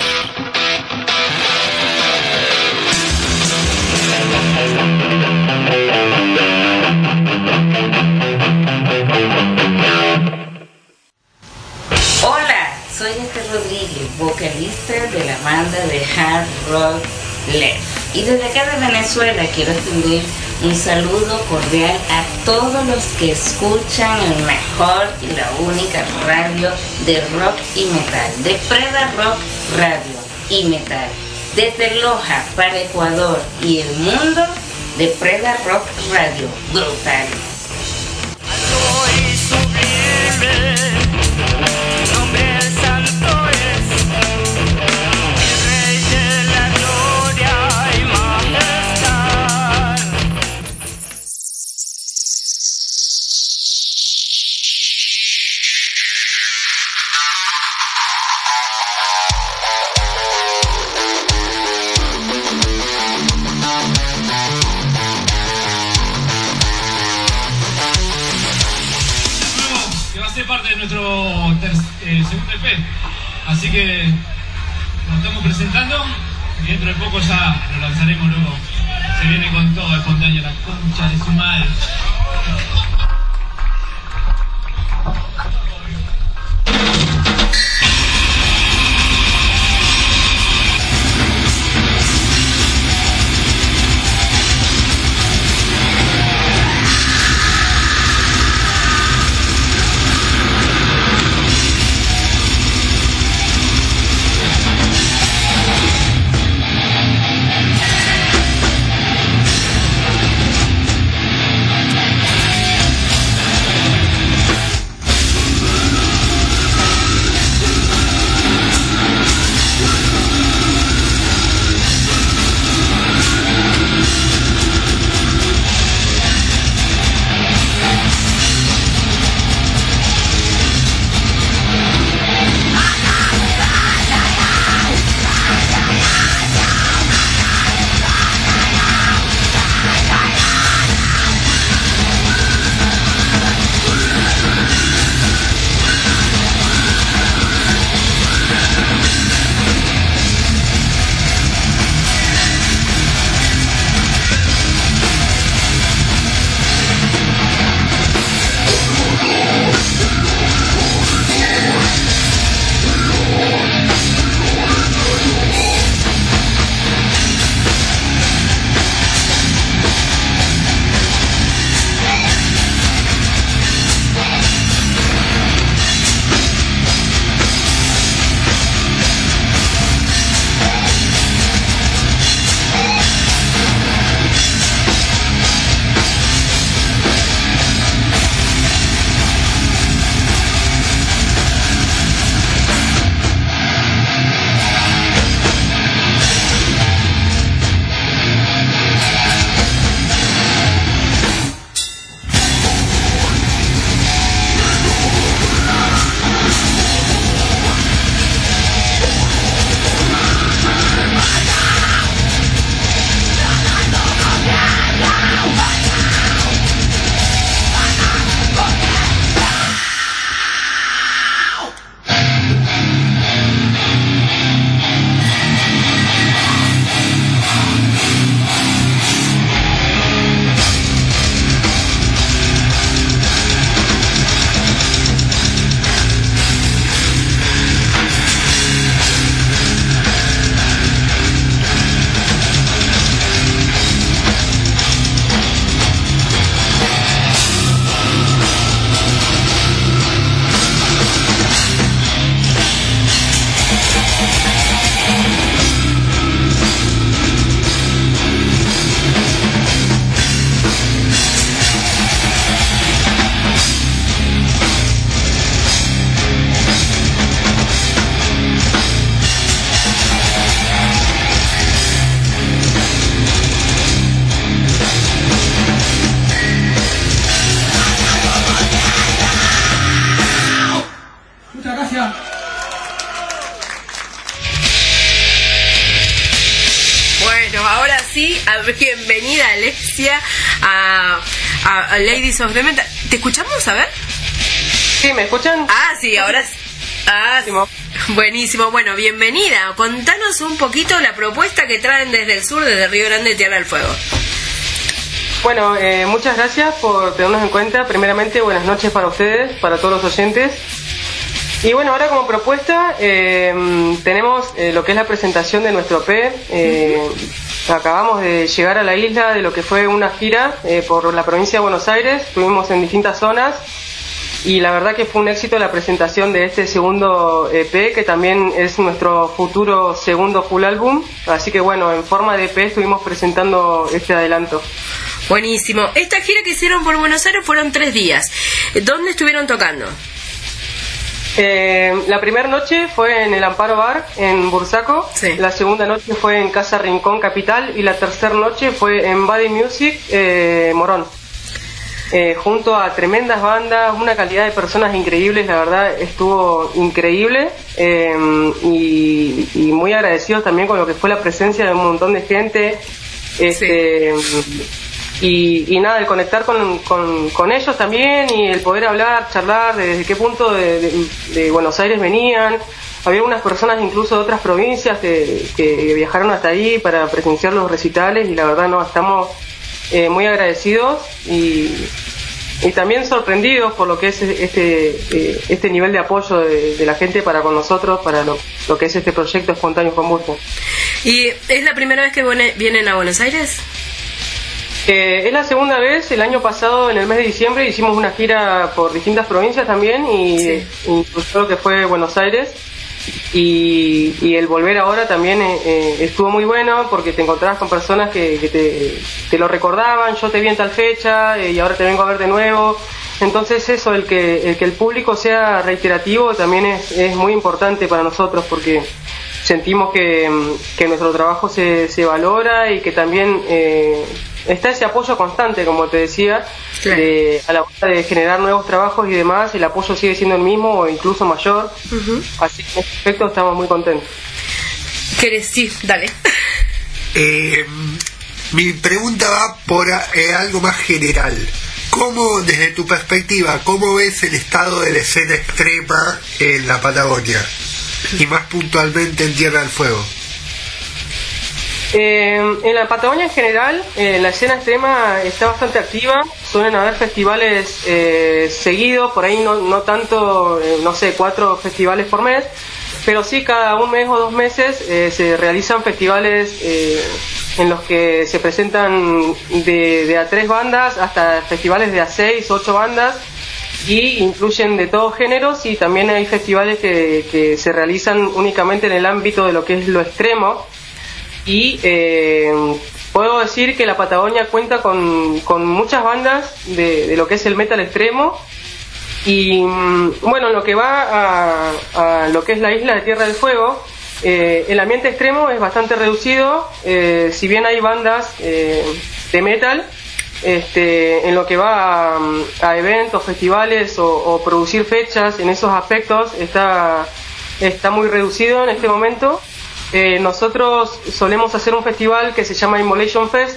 Hola, soy Esther Rodríguez, vocalista de la banda de hard rock Left. Y desde acá de Venezuela quiero extender un saludo cordial a todos los que escuchan el mejor y la única radio de rock y metal, de Preda Rock Radio y Metal. Desde Loja para Ecuador y el mundo, de Preda Rock Radio. Brutal. Parte de nuestro segundo EP, así que nos estamos presentando y dentro de poco ya lo lanzaremos. Luego se viene con todo espontáneo, la concha de su madre. Bienvenida Alexia a Ladies of the Metal. ¿Te escuchamos? A ver. Sí, ¿me escuchan? Ah, sí, ahora sí. Ah, buenísimo. Bueno, bienvenida. Contanos un poquito la propuesta que traen desde el sur, desde Río Grande, Tierra del Fuego. Bueno, muchas gracias por tenernos en cuenta. Primeramente, buenas noches para ustedes, para todos los oyentes. Y bueno, ahora como propuesta tenemos lo que es la presentación de nuestro EP. Acabamos de llegar a la isla de lo que fue una gira por la provincia de Buenos Aires. Estuvimos en distintas zonas y la verdad que fue un éxito la presentación de este segundo EP, que también es nuestro futuro segundo full álbum. Así que bueno, en forma de EP estuvimos presentando este adelanto. Buenísimo. Esta gira que hicieron por Buenos Aires fueron 3 días. ¿Dónde estuvieron tocando? La primera noche fue en el Amparo Bar, en Bursaco. Sí. La segunda noche fue en Casa Rincón Capital. Y la tercera noche fue en Body Music, Morón. Junto a tremendas bandas, una calidad de personas increíbles, la verdad estuvo increíble. Y muy agradecidos también con lo que fue la presencia de un montón de gente. Y nada, el conectar con ellos también y el poder hablar, charlar de desde qué punto de Buenos Aires venían. Había unas personas incluso de otras provincias que viajaron hasta ahí para presenciar los recitales y la verdad estamos muy agradecidos y también sorprendidos por lo que es este nivel de apoyo de la gente para con nosotros, para lo que es este proyecto Espontáneo Combustión. ¿Y es la primera vez que vienen a Buenos Aires? Es la segunda vez. El año pasado, en el mes de diciembre, hicimos una gira por distintas provincias también y incluso lo que fue Buenos Aires. Y el volver ahora también estuvo muy bueno porque te encontrabas con personas que te lo recordaban. Yo te vi en tal fecha y ahora te vengo a ver de nuevo. Entonces eso, el que el público sea reiterativo también es muy importante para nosotros porque sentimos que nuestro trabajo se valora y que también está ese apoyo constante, como te decía, claro. A la hora de generar nuevos trabajos y demás, el apoyo sigue siendo el mismo o incluso mayor. Así que en este aspecto estamos muy contentos. ¿Querés? Sí, dale. Mi pregunta va por algo más general. ¿Cómo, desde tu perspectiva, cómo ves el estado de la escena extrema en la Patagonia? Y más puntualmente en Tierra del Fuego. En la Patagonia en general, la escena extrema está bastante activa. Suelen haber festivales seguidos, por ahí no tanto, 4 festivales por mes, pero sí cada un mes o 2 meses se realizan festivales en los que se presentan de a 3 bandas hasta festivales de a 6, 8 bandas y incluyen de todos géneros, y también hay festivales que se realizan únicamente en el ámbito de lo que es lo extremo. Y puedo decir que la Patagonia cuenta con muchas bandas de lo que es el metal extremo. Y bueno, lo que va a lo que es la isla de Tierra del Fuego, el ambiente extremo es bastante reducido. Si bien hay bandas de metal, en lo que va a eventos, festivales o producir fechas, en esos aspectos está muy reducido en este momento. Nosotros solemos hacer un festival que se llama Immolation Fest.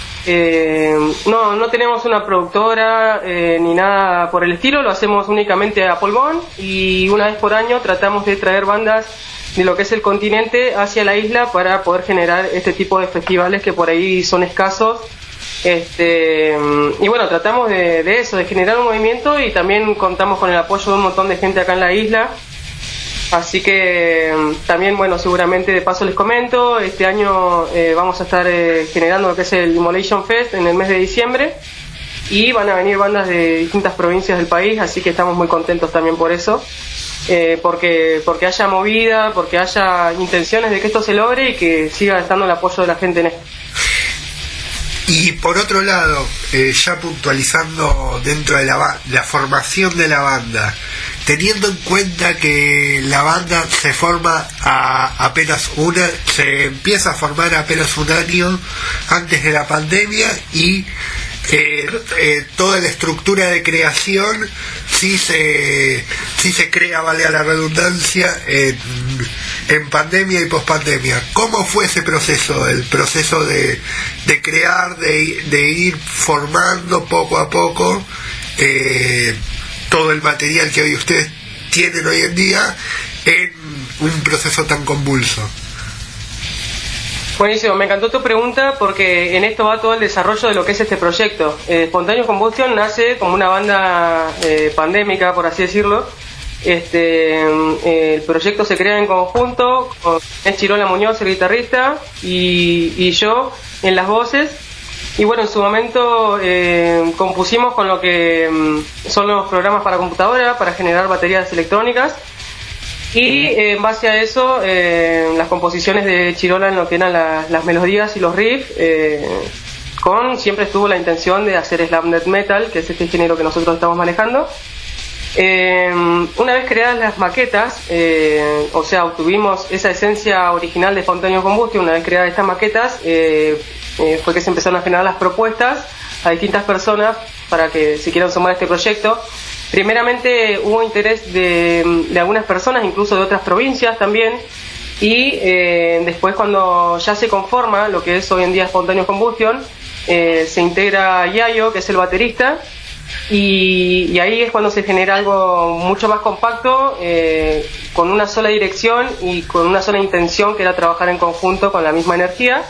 No tenemos una productora ni nada por el estilo, lo hacemos únicamente a pulmón y una vez por año tratamos de traer bandas de lo que es el continente hacia la isla para poder generar este tipo de festivales que por ahí son escasos. Y bueno, tratamos de eso, de generar un movimiento, y también contamos con el apoyo de un montón de gente acá en la isla. Así que también, bueno, seguramente de paso les comento, este año vamos a estar generando lo que es el Immolation Fest en el mes de diciembre, y van a venir bandas de distintas provincias del país, así que estamos muy contentos también por eso, porque haya movida, porque haya intenciones de que esto se logre y que siga estando el apoyo de la gente en esto. Y por otro lado, ya puntualizando dentro de la formación de la banda, teniendo en cuenta que la banda se forma se empieza a formar apenas un año antes de la pandemia, y toda la estructura de creación sí se crea, vale a la redundancia, en pandemia y pospandemia. ¿Cómo fue ese proceso? El proceso de crear, de ir formando poco a poco todo el material que hoy ustedes tienen hoy en día en un proceso tan convulso. Buenísimo, me encantó tu pregunta porque en esto va todo el desarrollo de lo que es este proyecto. Espontáneo Combustión nace como una banda pandémica, por así decirlo. El proyecto se crea en conjunto con Chirola Muñoz, el guitarrista, y yo en las voces. Y bueno, en su momento compusimos con lo que son los programas para computadora, para generar baterías electrónicas. Y en base a eso, las composiciones de Chirola en lo que eran las melodías y los riffs, siempre estuvo la intención de hacer slam death metal, que es este género que nosotros estamos manejando. Una vez creadas las maquetas, o sea, obtuvimos esa esencia original de Spontaneous Combustion. Una vez creadas estas maquetas, fue que se empezaron a generar las propuestas a distintas personas para que se quieran sumar a este proyecto. Primeramente hubo interés de algunas personas, incluso de otras provincias también, y después, cuando ya se conforma lo que es hoy en día Spontaneous Combustion, se integra Yayo, que es el baterista, y ahí es cuando se genera algo mucho más compacto, con una sola dirección y con una sola intención, que era trabajar en conjunto con la misma energía.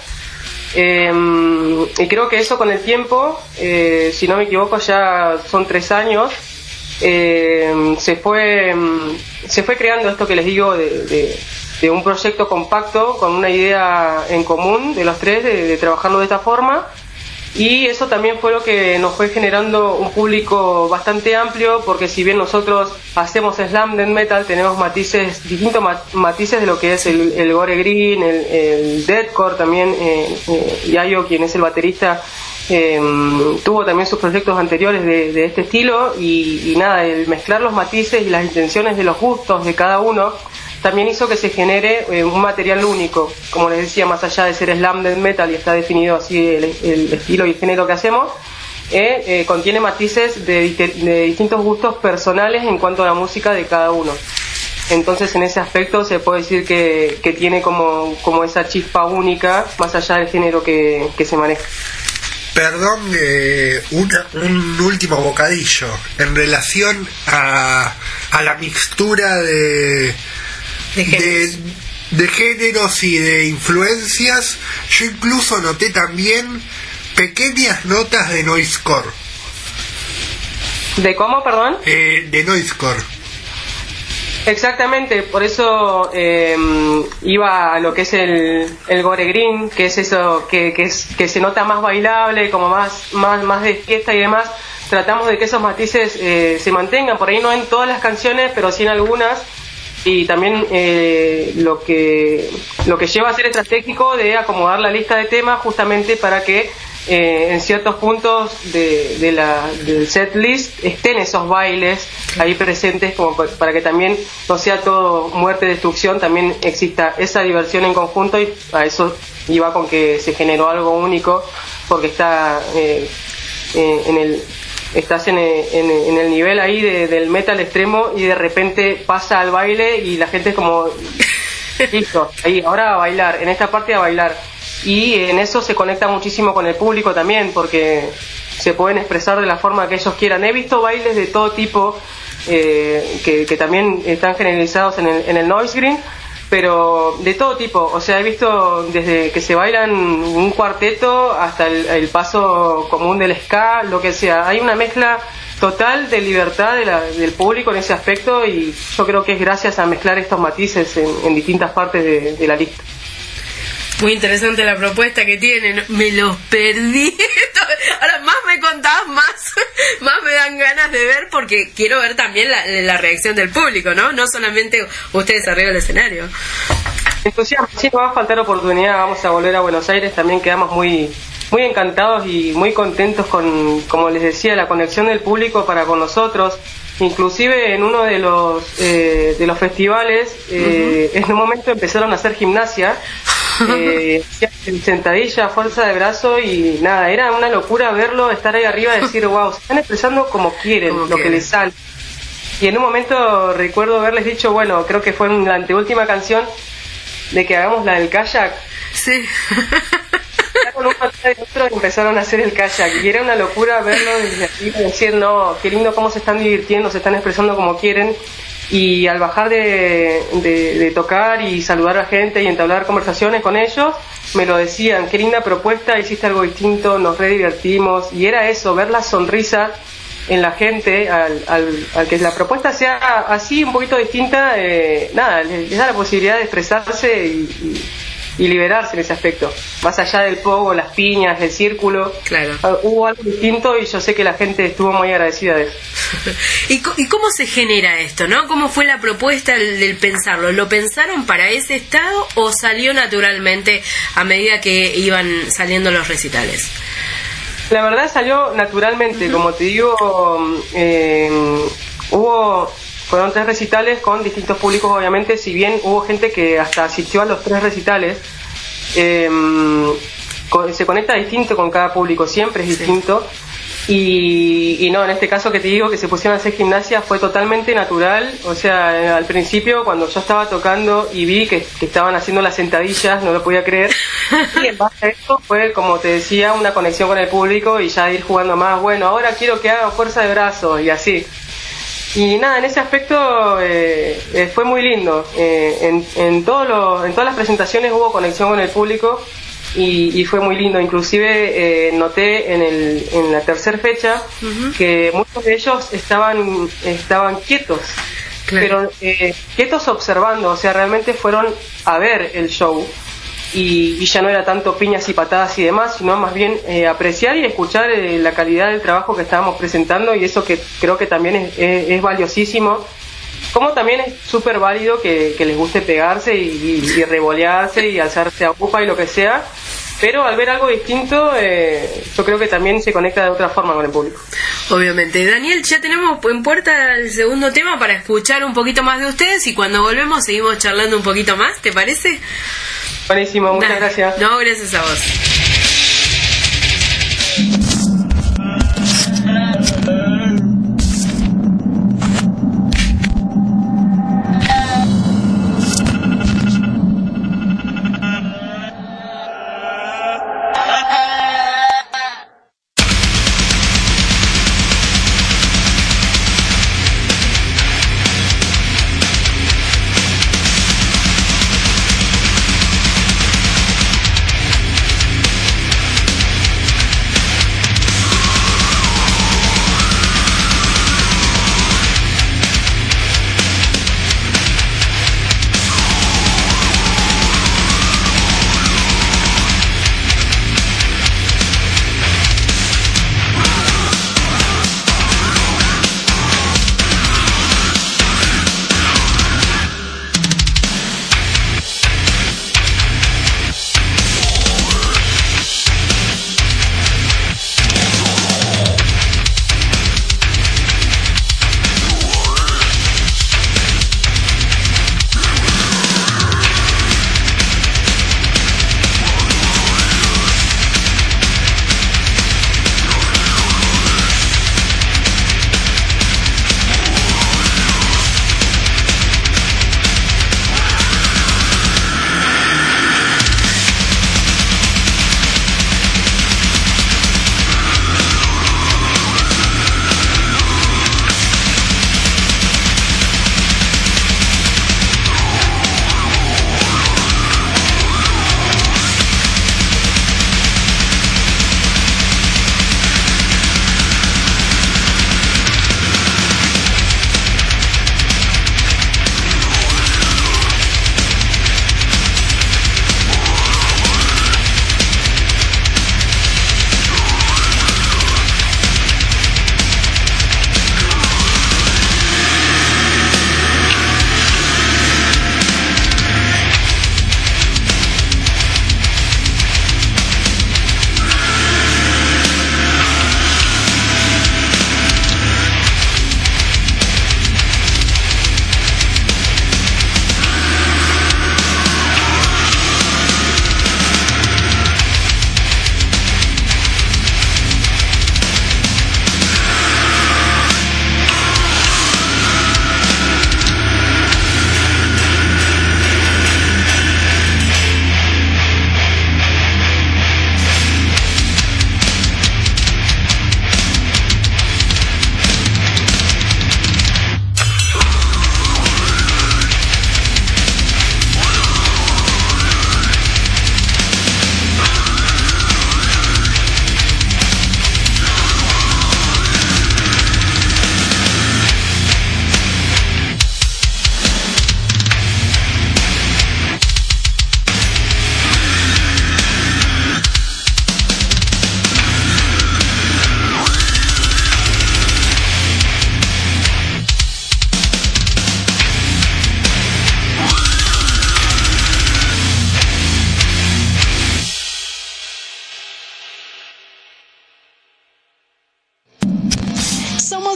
Y creo que eso, con el tiempo, si no me equivoco ya son 3 años, se fue creando esto que les digo de un proyecto compacto con una idea en común de los tres, de trabajarlo de esta forma. Y eso también fue lo que nos fue generando un público bastante amplio, porque si bien nosotros hacemos slam death metal, tenemos matices, distintos matices de lo que es el gore green, el deathcore también. Yayo, quien es el baterista, tuvo también sus proyectos anteriores de este estilo, y nada, el mezclar los matices y las intenciones de los gustos de cada uno también hizo que se genere un material único. Como les decía, más allá de ser slam death metal, y está definido así el estilo y el género que hacemos, contiene matices de distintos gustos personales en cuanto a la música de cada uno. Entonces, en ese aspecto se puede decir que tiene como esa chispa única, más allá del género que se maneja. Perdón, un último bocadillo en relación a la mixtura de géneros y de influencias. Yo incluso noté también pequeñas notas de noisecore. ¿De cómo, perdón? De noisecore. Exactamente, por eso iba a lo que es el gore green, que es eso que se nota más bailable, como más de fiesta y demás. Tratamos de que esos matices se mantengan, por ahí no en todas las canciones, pero sí en algunas. Y también lo que lleva a ser estratégico de acomodar la lista de temas, justamente para que en ciertos puntos del set list estén esos bailes ahí presentes, como para que también no sea todo muerte y destrucción, también exista esa diversión en conjunto. Y a eso iba con que se generó algo único, porque estás en el nivel ahí del metal extremo, y de repente pasa al baile y la gente es como listo, ahí, ahora a bailar, en esta parte a bailar. Y en eso se conecta muchísimo con el público también, porque se pueden expresar de la forma que ellos quieran. He visto bailes de todo tipo, que también están generalizados en el noise green, pero de todo tipo. O sea, he visto desde que se bailan un cuarteto hasta el paso común del ska, lo que sea. Hay una mezcla total de libertad del público en ese aspecto, y yo creo que es gracias a mezclar estos matices en distintas partes de la lista. Muy interesante la propuesta que tienen. Me los perdí. Ahora más me contás, más me dan ganas de ver, porque quiero ver también la reacción del público, ¿no? No solamente ustedes arriba del escenario. Entusiasmo, sí, no va a faltar oportunidad. Vamos a volver a Buenos Aires. También quedamos muy encantados y muy contentos con, como les decía, la conexión del público para con nosotros. Inclusive en uno de los festivales, en un momento empezaron a hacer gimnasia, sentadilla, fuerza de brazo, y nada, era una locura verlo, estar ahí arriba y decir, wow, se están expresando como quieren, que les sale. Y en un momento recuerdo haberles dicho, bueno, creo que fue en la anteúltima canción, de que hagamos la del kayak. Sí. Con un patrón de otro empezaron a hacer el kayak, y era una locura verlo desde aquí, decir, no, qué lindo cómo se están divirtiendo, se están expresando como quieren. Y al bajar de tocar y saludar a la gente y entablar conversaciones con ellos, me lo decían, qué linda propuesta, hiciste algo distinto, nos re divertimos. Y era eso, ver la sonrisa en la gente al que la propuesta sea así, un poquito distinta. Nada, les da la posibilidad de expresarse y liberarse en ese aspecto, más allá del pogo, las piñas, el círculo. Claro. Hubo algo distinto, y yo sé que la gente estuvo muy agradecida de eso. ¿Y cómo se genera esto, no? ¿Cómo fue la propuesta del pensarlo? ¿Lo pensaron para ese estado o salió naturalmente a medida que iban saliendo los recitales? La verdad salió naturalmente, como te digo. Fueron 3 recitales con distintos públicos, obviamente, si bien hubo gente que hasta asistió a los 3 recitales, se conecta distinto con cada público, siempre es distinto. Y no, en este caso que te digo que se pusieron a hacer gimnasia fue totalmente natural. O sea, al principio cuando yo estaba tocando y vi que estaban haciendo las sentadillas, no lo podía creer. Y en base a esto fue, como te decía, una conexión con el público y ya ir jugando más. Bueno, ahora quiero que hagan fuerza de brazos y así. Y nada, en ese aspecto fue muy lindo. En todas las presentaciones hubo conexión con el público. Y fue muy lindo. Inclusive noté en la tercera fecha que muchos de ellos estaban quietos, claro. Pero quietos observando, o sea, realmente fueron a ver el show y ya no era tanto piñas y patadas y demás, sino más bien apreciar y escuchar la calidad del trabajo que estábamos presentando, y eso que creo que también es valiosísimo. Como también es súper válido que les guste pegarse y revolearse y alzarse a upa y lo que sea, pero al ver algo distinto, yo creo que también se conecta de otra forma con el público. Obviamente. Daniel, ya tenemos en puerta el segundo tema para escuchar un poquito más de ustedes, y cuando volvemos seguimos charlando un poquito más, ¿te parece? Buenísimo, muchas gracias. No, gracias a vos.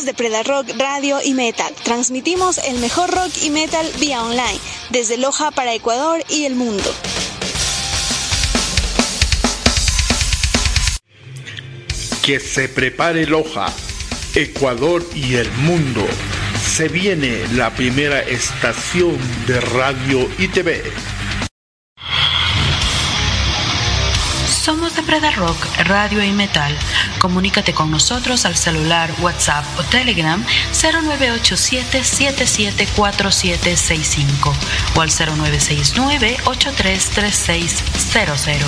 Somos de Predarock Radio y Metal. Transmitimos el mejor rock y metal vía online, desde Loja para Ecuador y el mundo. Que se prepare Loja, Ecuador y el mundo. Se viene la primera estación de radio y TV. Somos de Predarock Radio y Metal. Comunícate con nosotros al celular, WhatsApp o Telegram 0987-774765 o al 0969-833600.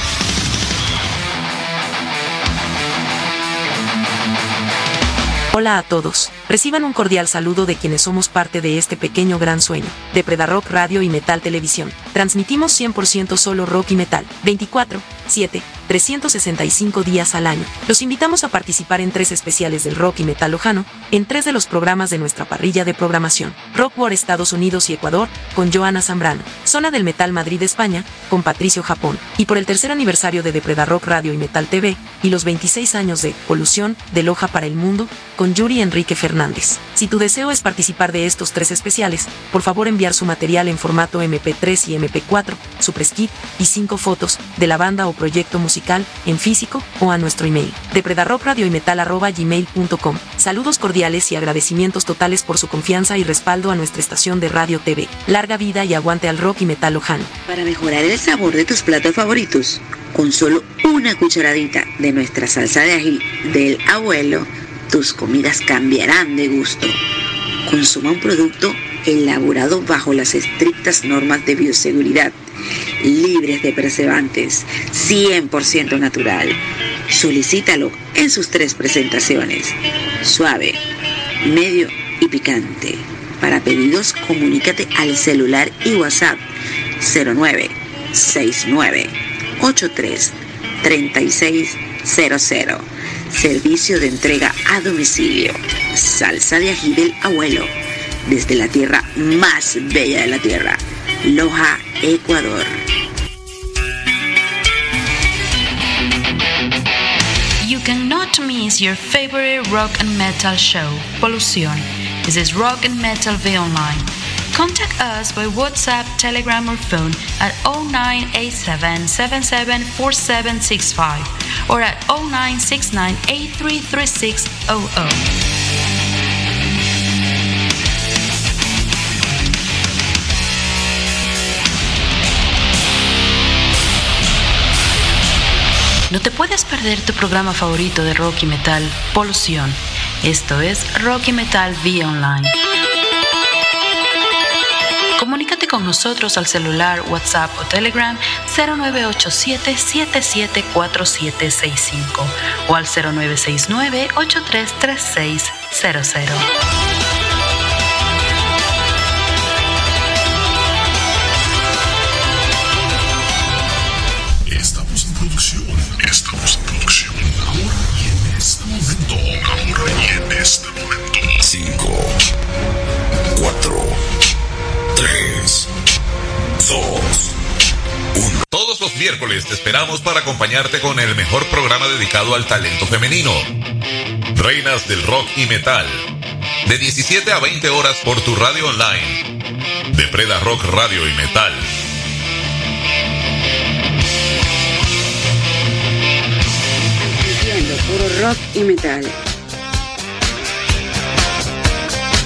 Hola a todos, reciban un cordial saludo de quienes somos parte de este pequeño gran sueño, de Predarock Radio y Metal Televisión. Transmitimos 100% solo rock y metal, 24/7, 365 días al año. Los invitamos a participar en 3 especiales del rock y metal lojano, en 3 de los programas de nuestra parrilla de programación. Rock War Estados Unidos y Ecuador, con Joana Zambrano. Zona del Metal Madrid España, con Patricio Japón. Y por el 3er aniversario de Predarock Radio y Metal TV, y los 26 años de Polución, de Loja para el Mundo, con Yuri Enrique Fernández. Si tu deseo es participar de estos 3 especiales, por favor enviar su material en formato MP3 y MP4, su press kit y 5 fotos de la banda o proyecto musical en físico o a nuestro email de predarrockradioymetal@gmail.com. Saludos cordiales y agradecimientos totales por su confianza y respaldo a nuestra estación de radio TV. Larga vida y aguante al rock y metal lojano. Para mejorar el sabor de tus platos favoritos, con solo una cucharadita de nuestra salsa de ají del abuelo, tus comidas cambiarán de gusto. Consuma un producto elaborado bajo las estrictas normas de bioseguridad, libres de preservantes, 100% natural. Solicítalo en sus 3 presentaciones: suave, medio y picante. Para pedidos, comunícate al celular y WhatsApp 0969-833600. Servicio de entrega a domicilio. Salsa de ají del abuelo, desde la tierra más bella de la tierra, Loja, Ecuador. You cannot miss your favorite rock and metal show, Polución. This is Rock and Metal via online. Contact us by WhatsApp, Telegram or phone at 0987-774765 or at 0969-833600. No te puedes perder tu programa favorito de rock y metal, Polución. Esto es Rock y Metal vía online. Comunícate con nosotros al celular, WhatsApp o Telegram 0987-774765 o al 0969-833600. Estamos en producción. Ahora y en este momento. 5, 4, 3, 2, 1. Todos los miércoles te esperamos para acompañarte con el mejor programa dedicado al talento femenino. Reinas del rock y metal. De 17 a 20 horas por tu radio online. De Predarock Radio y Metal. Puro rock y metal.